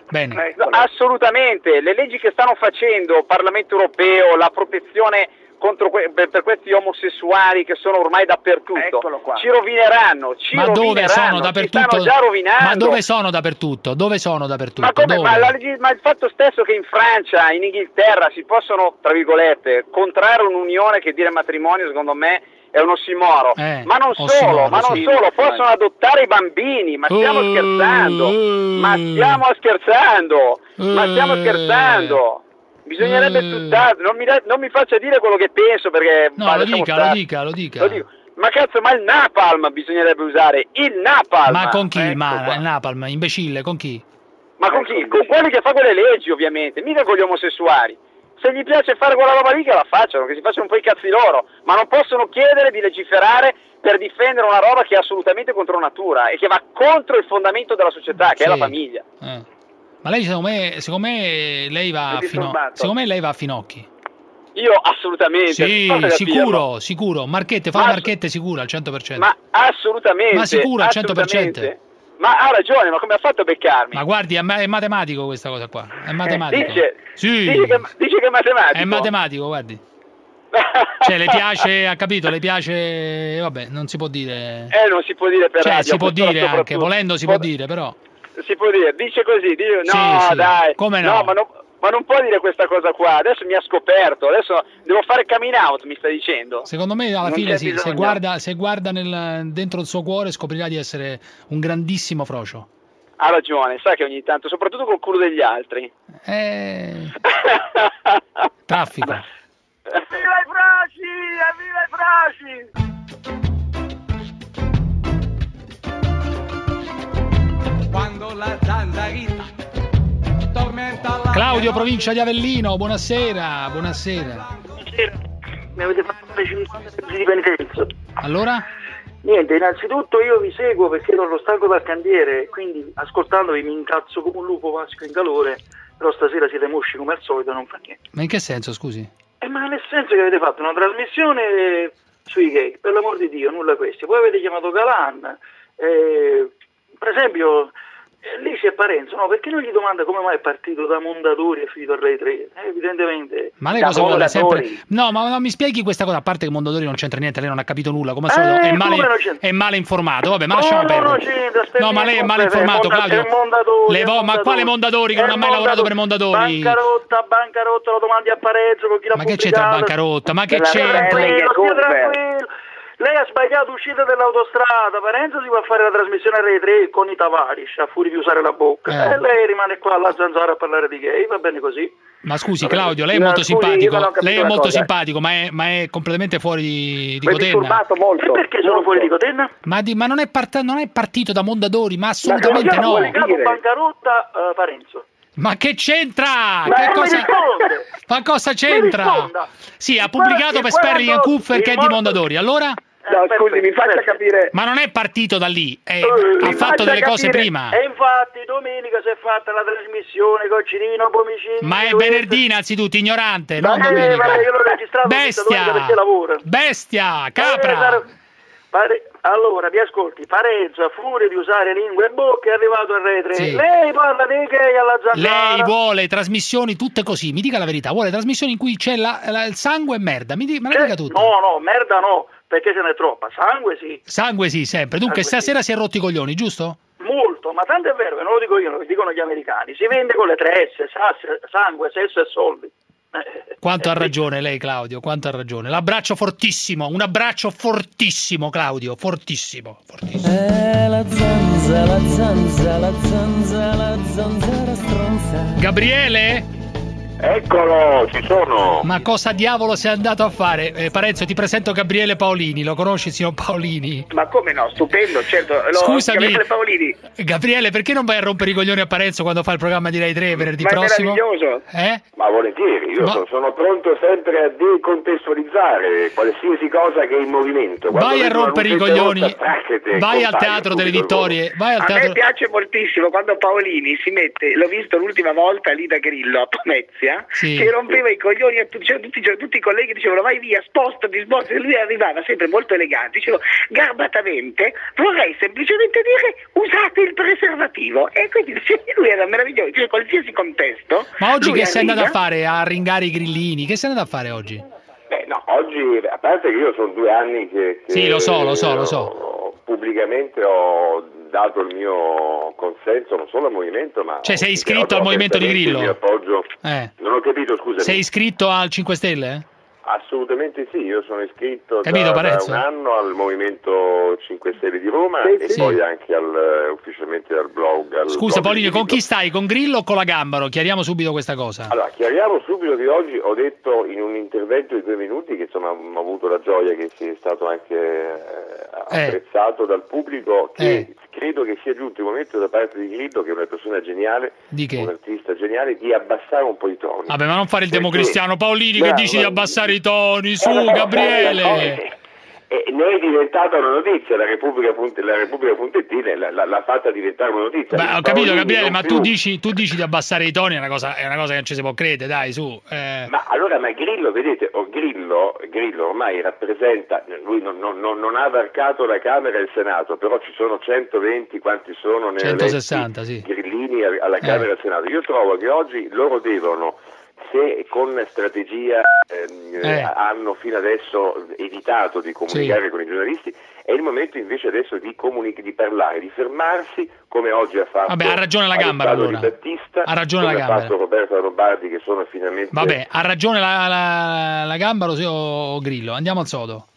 Bene. No, assolutamente, le leggi che stanno facendo, Parlamento europeo, la protezione contro que- per, per questi omosessuali che sono ormai dappertutto, ci rovineranno, ci Ma dove rovineranno, sono ci dappertutto? stanno già rovinando. Ma dove sono dappertutto? Dove sono dappertutto? Ma, come, Dove? ma, la legge- ma il fatto stesso che in Francia, in Inghilterra si possono, tra virgolette, contrarre un'unione che dire matrimonio, secondo me è un ossimoro, Eh, ma non ossimoro, solo, ma non sì. solo, possono adottare i bambini, ma stiamo Uh, scherzando, uh, ma stiamo scherzando, ma stiamo uh, scherzando, bisognerebbe uh. tutt'altro, non mi, da- non mi faccia dire quello che penso perché... No, ma lo lasciamo dica, stare. lo dica, lo dica. Lo dico. Ma cazzo, ma il napalm bisognerebbe usare, il napalm! Ma con chi? Ecco ma qua. il Napalm, imbecille, con chi? Ma con chi? Con quelli che fa quelle leggi, ovviamente, mica con gli omosessuali. Se gli piace fare quella roba lì, che la facciano, che si facciano un po' i cazzi loro, ma non possono chiedere di legiferare per difendere una roba che è assolutamente contro natura e che va contro il fondamento della società, che Sì. è la famiglia. Eh. Ma lei secondo me, secondo me lei va È fino, disturbato. secondo me lei va a finocchi. Io assolutamente. Sì, posso capirlo. sicuro, sicuro. Marchette, fa Ma- le marchette sicuro al cento per cento. Ma assolutamente. Ma sicuro al cento per cento. assolutamente. Ma ha ragione, ma come ha fatto a beccarmi? Ma guardi, è, ma- è matematico questa cosa qua. È matematico. Dice, Sì. dice, che, dice che è matematico. È matematico, guardi. Cioè, le piace, ha capito, le piace, vabbè, non si può dire. Eh, non si può dire per Cioè, radio. si può questo dire anche, soprattutto. volendo si può dire, però. Si può dire, dice così, dice, no Sì, sì. dai, Come no? ma, non, ma non può dire questa cosa qua, adesso mi ha scoperto, adesso devo fare coming out, mi sta dicendo. Secondo me alla Non fine c'è sì, se bisogno. guarda, se guarda nel- dentro il suo cuore scoprirà di essere un grandissimo frocio. Ha ragione, sa che ogni tanto, soprattutto col culo degli altri. Eh... Traffico. Viva i fraci, viva i fraci! Quando la zanzarina tormenta la... Claudio, provincia di Avellino, buonasera, buonasera. Mi avete fatto fare cinquanta minuti di penitenza. Allora? Niente, innanzitutto io vi seguo perché sono stanco dal cantiere, quindi ascoltandovi mi incazzo come un lupo vasco in calore, però stasera siete mosci come al solito, non fa niente. Ma in che senso, scusi? Eh, ma nel senso che avete fatto una trasmissione sui gay, per l'amor di Dio, nulla questo. Poi avete chiamato Galan, eh, per esempio, eh, lì si è Parenzo, no? Perché non gli domanda come mai è partito da Mondadori e finito a Rai tre? Eh, evidentemente... Ma lei da cosa vuole Mondadori. sempre? No, ma non mi spieghi questa cosa, a parte che Mondadori non c'entra niente, lei non ha capito nulla, come al Eh, solito è come male, non c'entra? è male informato. Vabbè, ma No, lasciamo no, perdere. no, c'entra, aspetta, No, ma lei è male è informato, Monda- Claudio. è Mondadori, Le è vo- ma Mondadori. quale Mondadori che non È ha mai lavorato per Mondadori. Mondadori? Bancarotta, bancarotta, lo domandi a Parenzo con chi l'ha Ma che c'entra pubblicato. bancarotta? Ma che Stia c'entra? tranquillo, stia tranquillo. Lei ha sbagliato uscita dell'autostrada, Parenzo si va a fare la trasmissione a Rai tre con i Tavares, a furia di usare la bocca. Eh. E lei rimane qua alla zanzara a parlare di gay, va bene così. Ma scusi Va bene. Claudio, lei è No, molto scusi, io simpatico, non ho capito lei è una molto cosa. simpatico, ma è, ma è completamente fuori di, di Mi è Cotenna. disturbato molto. E perché sono fuori di Cotenna? Ma, di- ma non, è part- non è partito da Mondadori, ma assolutamente Ma no. ha pubblicato bancarotta eh, Parenzo. Ma che c'entra? Ma che non mi cosa... risponde. Ma cosa Mi c'entra? risponda. Sì, ha pubblicato per Sperling and Kupfer che è di Mondadori. Allora? No, scusi, mi faccia capire. Ma non è partito da lì, è- Eh, ha mi fatto faccia delle cose capire. prima. E infatti domenica si è fatta la trasmissione con Cirino Pomicini. Ma è venerdì innanzitutto, ignorante, Ma non eh, domenica. vabbè, io l'ho registrato questa domenica perché Bestia! lavora. Bestia! Eh, Capra! Pare- Pare- allora, mi ascolti, Parenzo a furia di usare lingua e bocca è arrivato a Rai tre. Sì. Lei parla dei gay alla zanzara. Lei vuole trasmissioni tutte così, mi dica la verità, vuole trasmissioni in cui c'è la- la- il sangue e merda, mi, di- me la dica tutto. No, no, merda no, perché ce n'è troppa. Sangue sì, Sangue sì, sempre. Dunque Sangue stasera si è rotti i coglioni, giusto? molto, ma tanto è vero che non lo dico io, lo dicono gli americani. Si vende con le tre S, sas- sangue, sesso e soldi. Eh, Quanto ha ragione lei, Claudio, quanto ha ragione. L'abbraccio fortissimo, un abbraccio fortissimo, Claudio, fortissimo, fortissimo. Eh, la zanza, la zanza, la zanza, la zanzara stronza. Gabriele? Eccolo, ci sono. Ma cosa diavolo sei andato a fare? Eh, Parenzo, ti presento Gabriele Paolini, lo conosci, signor Paolini? Ma come no, stupendo, certo. Lo, Scusami. Gabriele Paolini. Gabriele, perché non vai a rompere i coglioni a Parenzo quando fa il programma di Rai tre venerdì Ma è prossimo? meraviglioso. Eh? Ma volentieri, io Ma- so- sono pronto sempre a decontestualizzare qualsiasi cosa che è in movimento. Quando Vai a vedo una rompere i luce coglioni, rossa, taccete, vai al compaio Teatro delle subito il volo. Vittorie, vai al A teatro... me piace moltissimo quando Paolini si mette, l'ho visto l'ultima volta lì da Grillo a Pomezia, giustizia Sì. che rompeva i coglioni a tutti, cioè, tutti, cioè, tutti i colleghi dicevano vai via, spostati, spostati, e lui arrivava sempre molto elegante, diceva garbatamente vorrei semplicemente dire usate il preservativo, e quindi cioè, lui era meraviglioso, cioè, qualsiasi contesto. Ma oggi lui che sei andato a arriva- fare? A ringare i grillini? Che sei andato a fare oggi? Beh, no, oggi, a parte che io sono due anni che, che Sì, lo so, lo so, lo so. ho- pubblicamente ho dato il mio consenso non solo al movimento, ma Cioè, sei ho iscritto dichiarato al movimento di apertamente Grillo? il mio appoggio. Eh. Non ho capito, scusami. Sei iscritto al cinque Stelle? Assolutamente sì, io sono iscritto da, Capito, da Parenzo? un anno al Movimento cinque Stelle di Roma Sì, e sì. poi anche al, eh, ufficialmente al blog. Al Scusa blog Paolini, di con Grillo. chi stai? Con Grillo o con la Gambaro? Chiariamo subito questa cosa. Allora, chiariamo subito che oggi ho detto in un intervento di due minuti che insomma ho avuto la gioia che sia stato anche eh, apprezzato dal pubblico, che Eh. credo che sia giunto il momento da parte di Grillo, che è una persona geniale, Di che? un artista geniale, di abbassare un po' i toni. Vabbè, ma non fare il Perché- democristiano. Paolini, che Bravo, dici di bravo. abbassare i toni? Su, Eh, Gabriele! E ne è diventata una notizia, la Repubblica Punte- la Repubblica Puntettine l'ha, l'ha fatta diventare una notizia. Beh, ho capito, Paolini Gabriele, non ma più. tu dici, tu dici di abbassare i toni, è una cosa, è una cosa che non ci si può credere, dai, su. Eh. Ma allora, ma Grillo, vedete, oh, Grillo, Grillo ormai rappresenta, lui non, non- non- non ha varcato la Camera e il Senato, però ci sono centoventi, quanti sono nelle centosessanta, sì. grillini a- alla Camera e al Senato. Io trovo che oggi loro devono, se con strategia ehm, Eh. hanno fino adesso evitato di comunicare con i giornalisti, è il momento invece adesso di, comuni- di parlare, di fermarsi, come oggi ha fatto Vabbè, ha ragione la Gambara, Alessandro allora. Di Battista, Ha ragione come la ha Gambara. fatto Roberto Robardi, che sono finalmente... Vabbè, ha ragione la, la, la Gambaro se- o Grillo? Andiamo al sodo.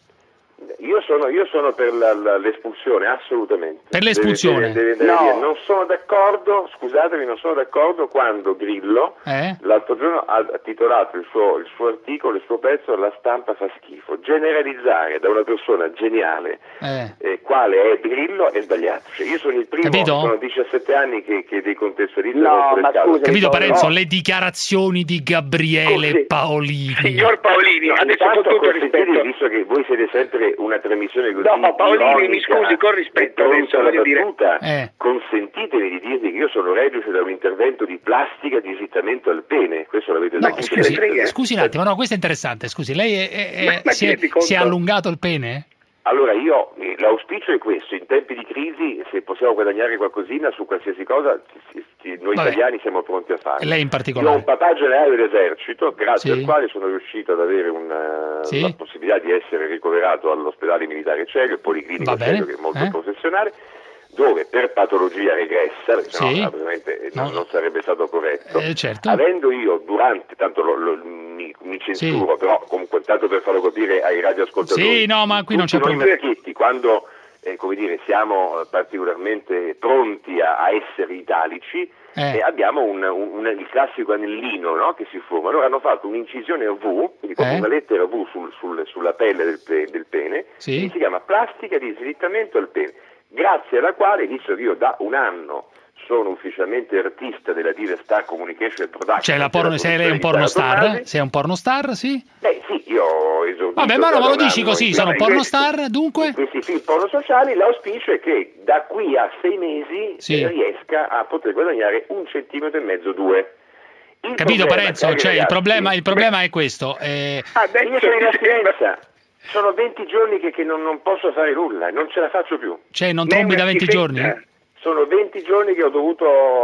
Io sono, io sono per la- la- l'espulsione, assolutamente. Per l'espulsione? Deve- deve- deve andare No. via. Non sono d'accordo, scusatemi, non sono d'accordo quando Grillo Eh? l'altro giorno ha titolato il suo, il suo articolo, il suo pezzo "La stampa fa schifo". Generalizzare da una persona geniale Eh. eh, quale è Grillo è sbagliato. Cioè, io sono il primo, Capito? sono diciassette anni che, che decontestualizzo No, il nostro ma mercato. scusa, Capito, no, Parenzo? no. Le dichiarazioni di Gabriele Così. Paolini. Signor Paolini, No, adesso con intanto tutto il consentitemi, rispetto. visto che voi siete sempre una trasmissione così No, Paolini, mi ironica scusi, con rispetto, e pronta adesso, alla voglio dire. battuta, Eh. consentitemi di dirvi che io sono reduce da un intervento di plastica di esittamento al pene, questo l'avete No, detto. scusi, scusi un attimo, no, questo è interessante. Scusi, lei è- è- Ma- ma si, è, ti rendi conto? si è allungato il pene? Allora io, eh, l'auspicio è questo: in tempi di crisi, se possiamo guadagnare qualcosina su qualsiasi cosa, ci- ci- noi Vabbè. italiani siamo pronti a farlo. E lei in Io ho particolare? un papà generale dell'esercito, grazie Sì. al quale sono riuscito ad avere una, Sì. la possibilità di essere ricoverato all'ospedale militare Celio, il Policlinico Va bene. Celio, che è molto Eh? professionale, dove per patologia regressa, perché Sì. sennò ovviamente non, No. non sarebbe stato corretto, Eh, certo. avendo io durante, tanto lo- lo- mi, mi censuro, però comunque tanto per farlo capire ai radioascoltatori, Sì, no, ma qui non c'è tutti noi problema. vecchietti, quando eh, come dire, siamo particolarmente pronti a, a essere italici, Eh. e abbiamo un, un- un- il classico anellino, no, che si forma. Allora hanno fatto un'incisione a V, quindi proprio Eh. una lettera V sul- sul- sulla pelle del, pe- del pene, Sì. che si chiama plastica di slittamento al pene, grazie alla quale, visto che io da un anno sono ufficialmente artista della Diva Star Communication Production, Cioè, la porno, sei lei un pornostar? Sei un pornostar, sì? Beh sì, io ho esordito. Vabbè, ma no, da ma lo un dici anno così, in- sono in pornostar, dunque? questi- questi film porno sociali. L'auspicio è che da qui a sei mesi Sì. eh, riesca a poter guadagnare un centimetro e mezzo, due. Il Capito, problema, Parenzo? cari Cioè, il ragazzi, problema, il problema è questo. eh, io sono in astinenza, sono venti giorni che, che non, non posso fare nulla, non ce la faccio più. cioè, non trombi da venti giorni? Sono venti giorni che ho dovuto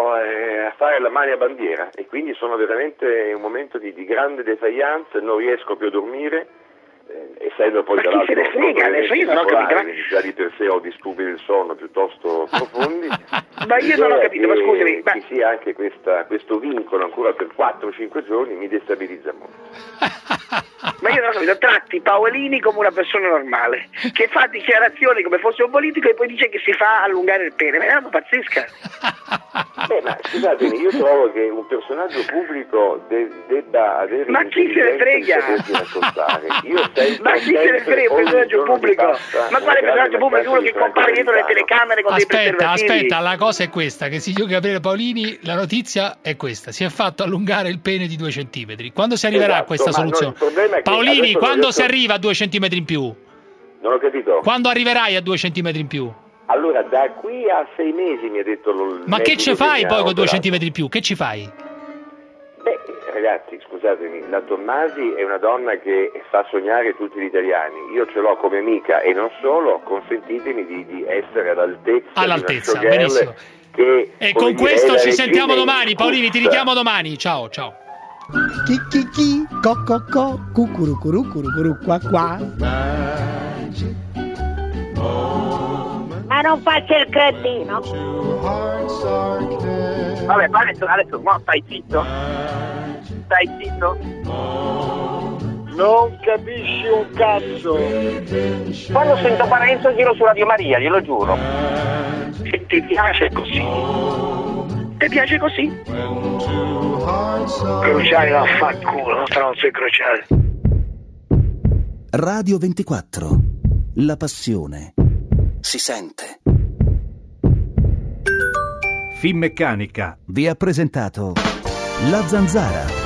eh, fare la mano a bandiera e quindi sono veramente in un momento di, di grande defiance, non riesco più a dormire, eh, essendo poi Ma tra chi l'altro se ne frega, adesso io non ho bipolare, capito. quindi già di per sé ho disturbi del sonno piuttosto profondi. Ma io non ho capito, ma Che scusami, ma- ci sia anche questa, questo vincolo ancora per quattro cinque giorni mi destabilizza molto. Ma io non ho capito, tratti Paolini come una persona normale, che fa dichiarazioni come fosse un politico e poi dice che si fa allungare il pene, ma è una roba pazzesca. Beh, ma scusatemi, io trovo che un personaggio pubblico de- debba avere Ma chi se ne frega? l'intelligenza di sapersi raccontare. Io sento Ma chi se ne sempre, frega, un ogni personaggio giorno pubblico? che passa, Ma una quale grande personaggio pubblico? Uno mancanza che di compare dietro le tranquillità. telecamere con dei Aspetta, preservativi. aspetta, la cosa è questa, che signor Gabriele Paolini, la notizia è questa, si è fatto allungare il pene di due centimetri. Quando si arriverà a Esatto, questa ma no, soluzione? il problema è che Paolini, adesso quando adesso- si arriva a due centimetri in più? Non ho capito. Quando arriverai a due centimetri in più? Allora, da qui a sei mesi mi ha detto lo, il Ma che medico ci fai mi ha poi con due operato. centimetri in più? Che ci fai? Beh, ragazzi, scusatemi, la Tommasi è una donna che fa sognare tutti gli italiani. Io ce l'ho come amica e non solo, consentitemi di, di essere all'altezza, all'altezza, di una showgirl benissimo. che, E come con dire, questo è ci la sentiamo regina domani, Paolini, ti incussa. richiamo domani. Ciao, ciao. Chi chi chi, co co co, cucurucuru curukuru qua qua. Ma non faccia il cretino. Vabbè, ma adesso, adesso no, stai zitto. Stai zitto. Non capisci un cazzo. Quando sento Parenzo giro su Radio Maria, glielo giuro. E ti piace così? Ti piace così? Cruciani non fa culo, non stronzo incrociati. Radio ventiquattro. La passione si sente. Finmeccanica Vi ha presentato La Zanzara.